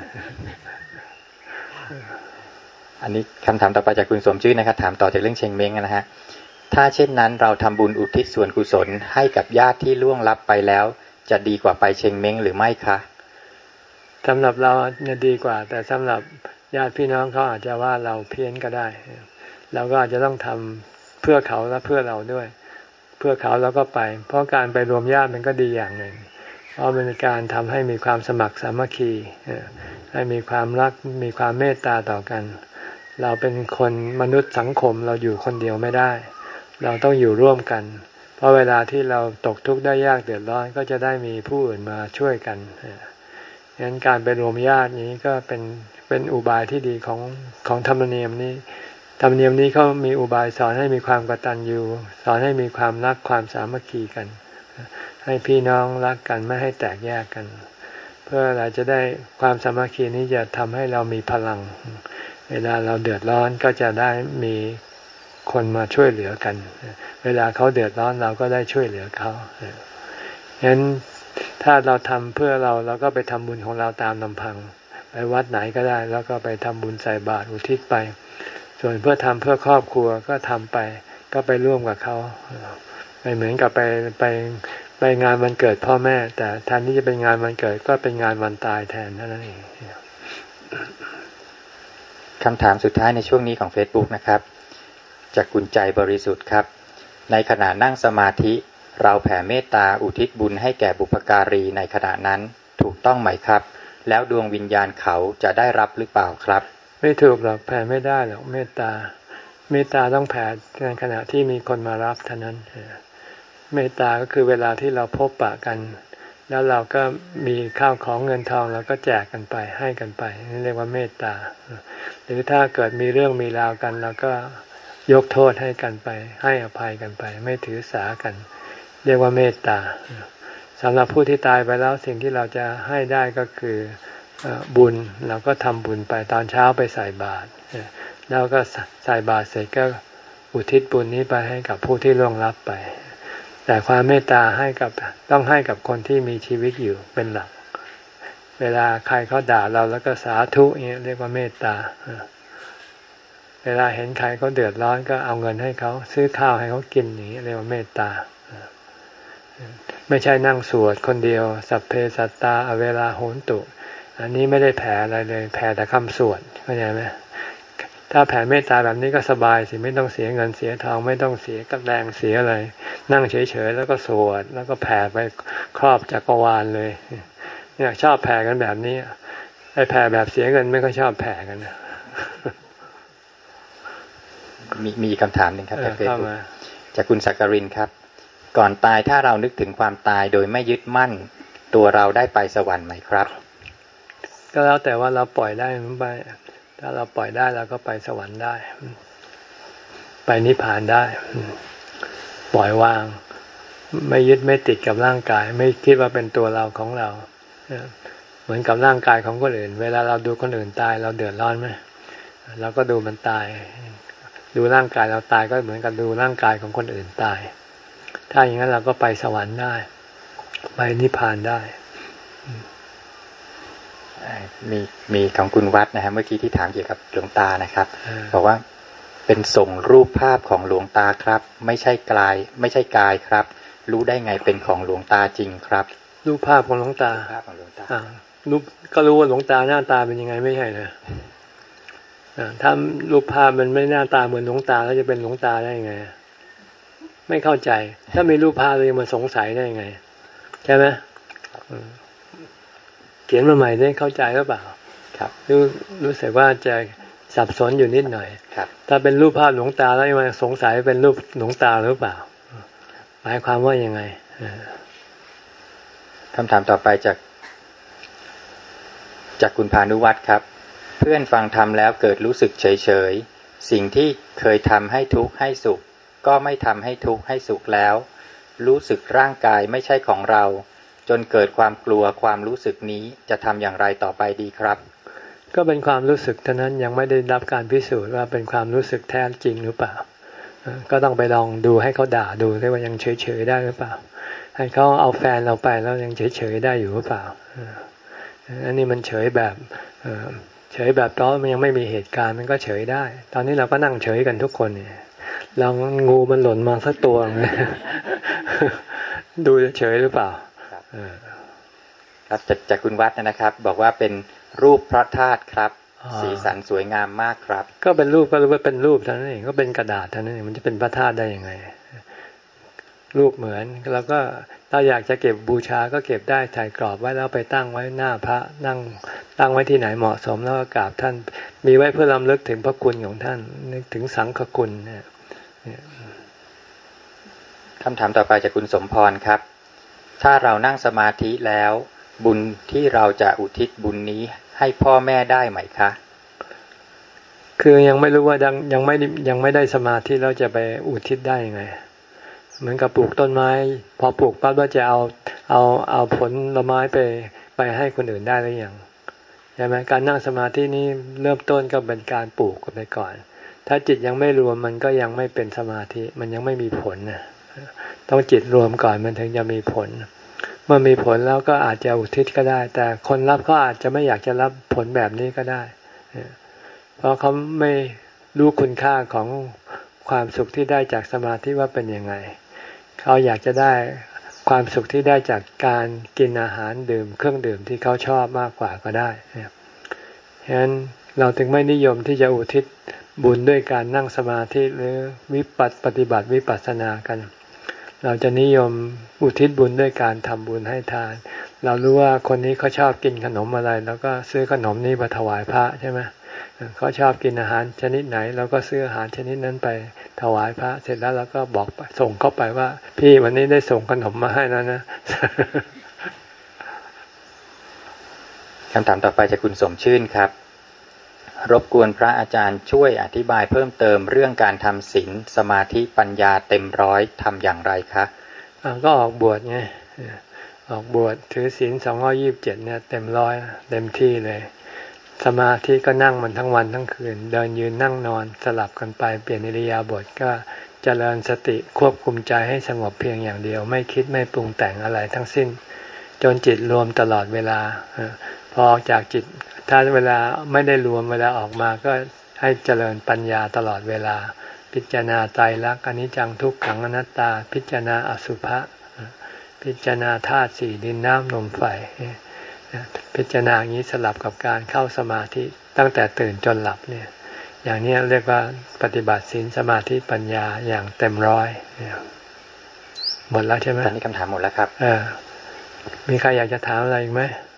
อันนี้คำถามต่อไปจากคุณสมชื่อนะครับถามต่อจากเรื่องเชงเม้งนะฮะถ้าเช่นนั้นเราทำบุญอุทิศส่วนกุศลให้กับญาติที่ล่วงลับไปแล้วจะดีกว่าไปเชงเม้งหรือไม่คะสำหรับเราเนี่ยดีกว่าแต่สำหรับญาติพี่น้องเขาอาจจะว่าเราเพี้ยนก็ได้เราก็อาจจะต้องทำเพื่อเขาและเพื่อเราด้วยเพื่อเขาแล้วก็ไปเพราะการไปรวมญาติมันก็ดีอย่างหนึ่งเพราะมันเป็นการทำให้มีความสมัครสามัคคีให้มีความรักมีความเมตตาต่อกันเราเป็นคนมนุษย์สังคมเราอยู่คนเดียวไม่ได้เราต้องอยู่ร่วมกันเพราะเวลาที่เราตกทุกข์ได้ยากเดือดร้อนก็จะได้มีผู้อื่นมาช่วยกันฉะนั้นการไปรวมญาตินี้ก็เป็นเป็นอุบายที่ดีของของธรรมเนียมนี้ธรรมเนียมนี้เขามีอุบายสอนให้มีความกตัญญูสอนให้มีความรักความสามัคคีกันให้พี่น้องรักกันไม่ให้แตกแยกกันเพื่อเราจะได้ความสามัคคีนี้จะทำให้เรามีพลังเวลาเราเดือดร้อนก็จะได้มีคนมาช่วยเหลือกันเวลาเขาเดือดร้อนเราก็ได้ช่วยเหลือเขาฉะนั้นถ้าเราทำเพื่อเราเราก็ไปทำบุญของเราตามลำพังไปวัดไหนก็ได้แล้วก็ไปทำบุญใส่บาตรอุทิศไปส่วนเพื่อทำเพื่อครอบครัวก็ทำไปก็ไปร่วมกับเขาไปเหมือนกับไปไปไปงานวันเกิดพ่อแม่แต่แทนที่จะเป็นงานวันเกิดก็เป็นงานวันตายแทนนั่นเองคำถามสุดท้ายในช่วงนี้ของ Facebook นะครับจากคุณใจบริสุทธิ์ครับในขณะนั่งสมาธิเราแผ่เมตตาอุทิศบุญให้แก่บุพการีในขณะนั้นถูกต้องไหมครับแล้วดวงวิญญาณเขาจะได้รับหรือเปล่าครับไม่ถูกหรอกแผ่ไม่ได้หรอกเมตตาเมตตาต้องแผ่ในขณะที่มีคนมารับเท่านั้นเมตตาก็คือเวลาที่เราพบปะกันแล้วเราก็มีข้าวของเงินทองเราก็แจกกันไปให้กันไปนี่เรียกว่าเมตตาหรือถ้าเกิดมีเรื่องมีราวกันเราก็ยกโทษให้กันไปให้อภัยกันไปไม่ถือสากันเรียกว่าเมตตาสำหรับผู้ที่ตายไปแล้วสิ่งที่เราจะให้ได้ก็คือบุญเราก็ทำบุญไปตอนเช้าไปใส่บาตรแล้วก็ใส่บาตรเสร็จก็อุทิศบุญนี้ไปให้กับผู้ที่ล่วงลับไปแต่ความเมตตาให้กับต้องให้กับคนที่มีชีวิตอยู่เป็นหลักเวลาใครเขาด่าเราแล้วก็สาธุเนี่ยเรียกว่าเมตตาเวลาเห็นใครเขาเดือดร้อนก็เอาเงินให้เขาซื้อข้าวให้เขากินอย่างนี้เรียกว่าเมตตาไม่ใช่นั่งสวดคนเดียวสัพเพสัตตาอเวลาโหนตุอันนี้ไม่ได้แผ่อะไรเลยแผ่แต่คำสวดเข้าใจไหมถ้าแผ่เมตตาแบบนี้ก็สบายสิไม่ต้องเสียเงินเสียทองไม่ต้องเสียกำลังเสียอะไรนั่งเฉยๆแล้วก็สวดแล้วก็แผ่ไปครอบจักรวาลเลยเนี่ยชอบแผ่กันแบบนี้ไอ้แผ่แบบเสียเงินไม่ค่อยชอบแผ่กันนะมีมีคำถามหนึ่งครับจากเฟซบุ๊กจากคุณสักกรินครับก่อนตายถ้าเรานึกถึงความตายโดยไม่ยึดมั่นตัวเราได้ไปสวรรค์ไหมครับก็แล้วแต่ว่าเราปล่อยได้หรือไม่ถ้าเราปล่อยได้เราก็ไปสวรรค์ได้ไปนิพพานได้ปล่อยวางไม่ยึดไม่ติดกับร่างกายไม่คิดว่าเป็นตัวเราของเราเหมือนกับร่างกายของคนอื่นเวลาเราดูคนอื่นตายเราเดือดร้อนไหมเราก็ดูมันตายดูร่างกายเราตายก็เหมือนกับดูร่างกายของคนอื่นตายถ้าอย่างนั้นเราก็ไปสวรรค์ได้ไปนิพพานได้มีมีของคุณวัดนะฮะเมื่อกี้ที่ถามเกี่ยวกับหลวงตานะครับบอกว่าเป็นส่งรูปภาพของหลวงตาครับไม่ใช่กายไม่ใช่กายครับรู้ได้ไงเป็นของหลวงตาจริงครับรูปภาพของหลวงตาภาพของหลวงตารูปก็รู้ว่าหลวงตาหน้าตาเป็นยังไงไม่ใช่นะถ้ารูปภาพมันไม่หน้าตาเหมือนหลวงตาแล้วจะเป็นหลวงตาได้ยังไงไม่เข้าใจถ้ามีรูปภาพเลยมันสงสัยได้ยังไงใช่ไหมเขียนมาใหม่ได้เข้าใจหรือเปล่าครับรู้รู้สึกว่าจะสับสนอยู่นิดหน่อยครับถ้าเป็นรูปภาพหลวงตาแล้วมันสงสัยเป็นรูปหลวงตาหรือเปล่าหมายความว่ายังไงคำถามต่อไปจากจากคุณพานุวัฒน์ครับเพื่อนฟังธรรมแล้วเกิดรู้สึกเฉยๆสิ่งที่เคยทำให้ทุกข์ให้สุขก็ไม่ทำให้ทุกข์ให้สุขแล้วรู้สึกร่างกายไม่ใช่ของเราจนเกิดความกลัวความรู้สึกนี้จะทำอย่างไรต่อไปดีครับก็เป็นความรู้สึกเท่านั้นยังไม่ได้รับการพิสูจน์ว่าเป็นความรู้สึกแท้จริงหรือเปล่าก็ต้องไปลองดูให้เขาด่าดูได้ว่ายังเฉยๆได้หรือเปล่าให้เขาเอาแฟนเราไปแล้วยังเฉยๆได้อยู่หรือเปล่าอันนี้มันเฉยแบบเฉยแบบตอนมันยังไม่มีเหตุการณ์มันก็เฉยได้ตอนนี้เราก็นั่งเฉยกันทุกคนเนี่ยลองงูมันหล่นมาสักตัวดูเฉยหรือเปล่าครับจากจากคุณวัดนะครับบอกว่าเป็นรูปพระธาตุครับสีสันสวยงามมากครับก็เป็นรูปก็รู้ว่าเป็นรูปเท่านั้นเองก็เป็นกระดาษเท่านั้นเองมันจะเป็นพระธาตุได้ยังไงรูปเหมือนแล้วก็ถ้าอยากจะเก็บบูชาก็เก็บได้ถ่ายกรอบไว้แล้วไปตั้งไว้หน้าพระนั่งตั้งไว้ที่ไหนเหมาะสมแล้วก็กราบท่านมีไว้เพื่อรำลึกถึงพระคุณของท่านนึกถึงสังฆคุณเนี่ยคำถามต่อไปจากคุณสมพรครับถ้าเรานั่งสมาธิแล้วบุญที่เราจะอุทิศบุญนี้ให้พ่อแม่ได้ไหมคะคือยังไม่รู้ว่ายังยังไม่ยังไม่ได้สมาธิแล้วจะไปอุทิศได้ยังไงเหมือนกับปลูกต้นไม้พอปลูกปั๊บว่าจะเอาเอาเอาผลไม้ไปไปให้คนอื่นได้หรือยังใช่ไหมการนั่งสมาธินี้เริ่มต้นก็เป็นการปลูกไปก่อนถ้าจิตยังไม่รวมมันก็ยังไม่เป็นสมาธิมันยังไม่มีผลนะต้องจิตรวมก่อนมันถึงจะมีผลเมื่อมีผลแล้วก็อาจจะอุทิศก็ได้แต่คนรับก็อาจจะไม่อยากจะรับผลแบบนี้ก็ได้เพราะเขาไม่รู้คุณค่าของความสุขที่ได้จากสมาธิว่าเป็นยังไงเขาอยากจะได้ความสุขที่ได้จากการกินอาหารดื่มเครื่องดื่มที่เขาชอบมากกว่าก็ได้ฉะนั้นเราถึงไม่นิยมที่จะอุทิศบุญด้วยการนั่งสมาธิหรือวิปัสสปฏิบัติวิปัสสนากันเราจะนิยมอุทิศบุญด้วยการทำบุญให้ทานเรารู้ว่าคนนี้เขาชอบกินขนมอะไรแล้วก็ซื้อขนมนี้มาถวายพระใช่ไหมเขาชอบกินอาหารชนิดไหนเราก็ซื้ออาหารชนิดนั้นไปถวายพระเสร็จแล้วเราก็บอกส่งเข้าไปว่าพี่วันนี้ได้ส่งขนมมาให้แล้วนะคำถามต่อไปจากคุณสมชื่นครับรบกวนพระอาจารย์ช่วยอธิบายเพิ่มเติมเรื่องการทำศีลสมาธิปัญญาเต็มร้อยทำอย่างไรคะก็ออกบวชไงออกบวชถือศีลสองร้อยยี่สิบเจ็ดเนี่ยเต็มร้อยเต็มที่เลยสมาธิก็นั่งมันทั้งวันทั้งคืนเดินยืนนั่งนอนสลับกันไปเปลี่ยนอิริยาบถก็เจริญสติควบคุมใจให้สงบเพียงอย่างเดียวไม่คิดไม่ปรุงแต่งอะไรทั้งสิ้นจนจิตรวมตลอดเวลาพอออกจากจิตถ้าเวลาไม่ได้รวมเวลาออกมาก็ให้เจริญปัญญาตลอดเวลาพิจารณาไตรลักษณ์อนิจจังทุกขังอนัตตาพิจารณาอสุภะพิจารณาธาตุสี่ดินน้ำลมไฟพิจารณาอย่างนี้สลับกับการเข้าสมาธิตั้งแต่ตื่นจนหลับเนี่ยอย่างนี้เรียกว่าปฏิบัติศีลสมาธิปัญญาอย่างเต็มร้อยหมดแล้วใช่ไหมตอนนี้คำถามหมดแล้วครับเออมีใครอยากจะถามอะไรอีกไหม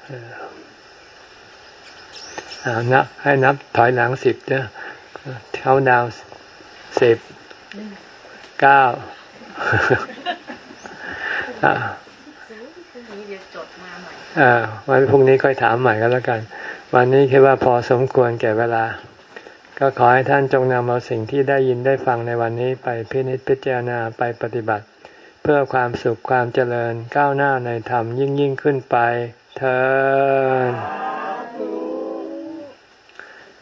อ่านับให้นับถอยหลังสิบเนี่ยเข้าดาวสิบเก้าอ่าอ่าวันพรุ่งนี้ค่อยถามใหม่ก็แล้วกันวันนี้คิดว่าพอสมควรแก่เวลาก็ขอให้ท่านจงนำเอาสิ่งที่ได้ยินได้ฟังในวันนี้ไปพินิจพิจารณาไปปฏิบัติเพื่อความสุขความเจริญก้าวหน้าในธรรมยิ่งยิ่งขึ้นไปเทอญ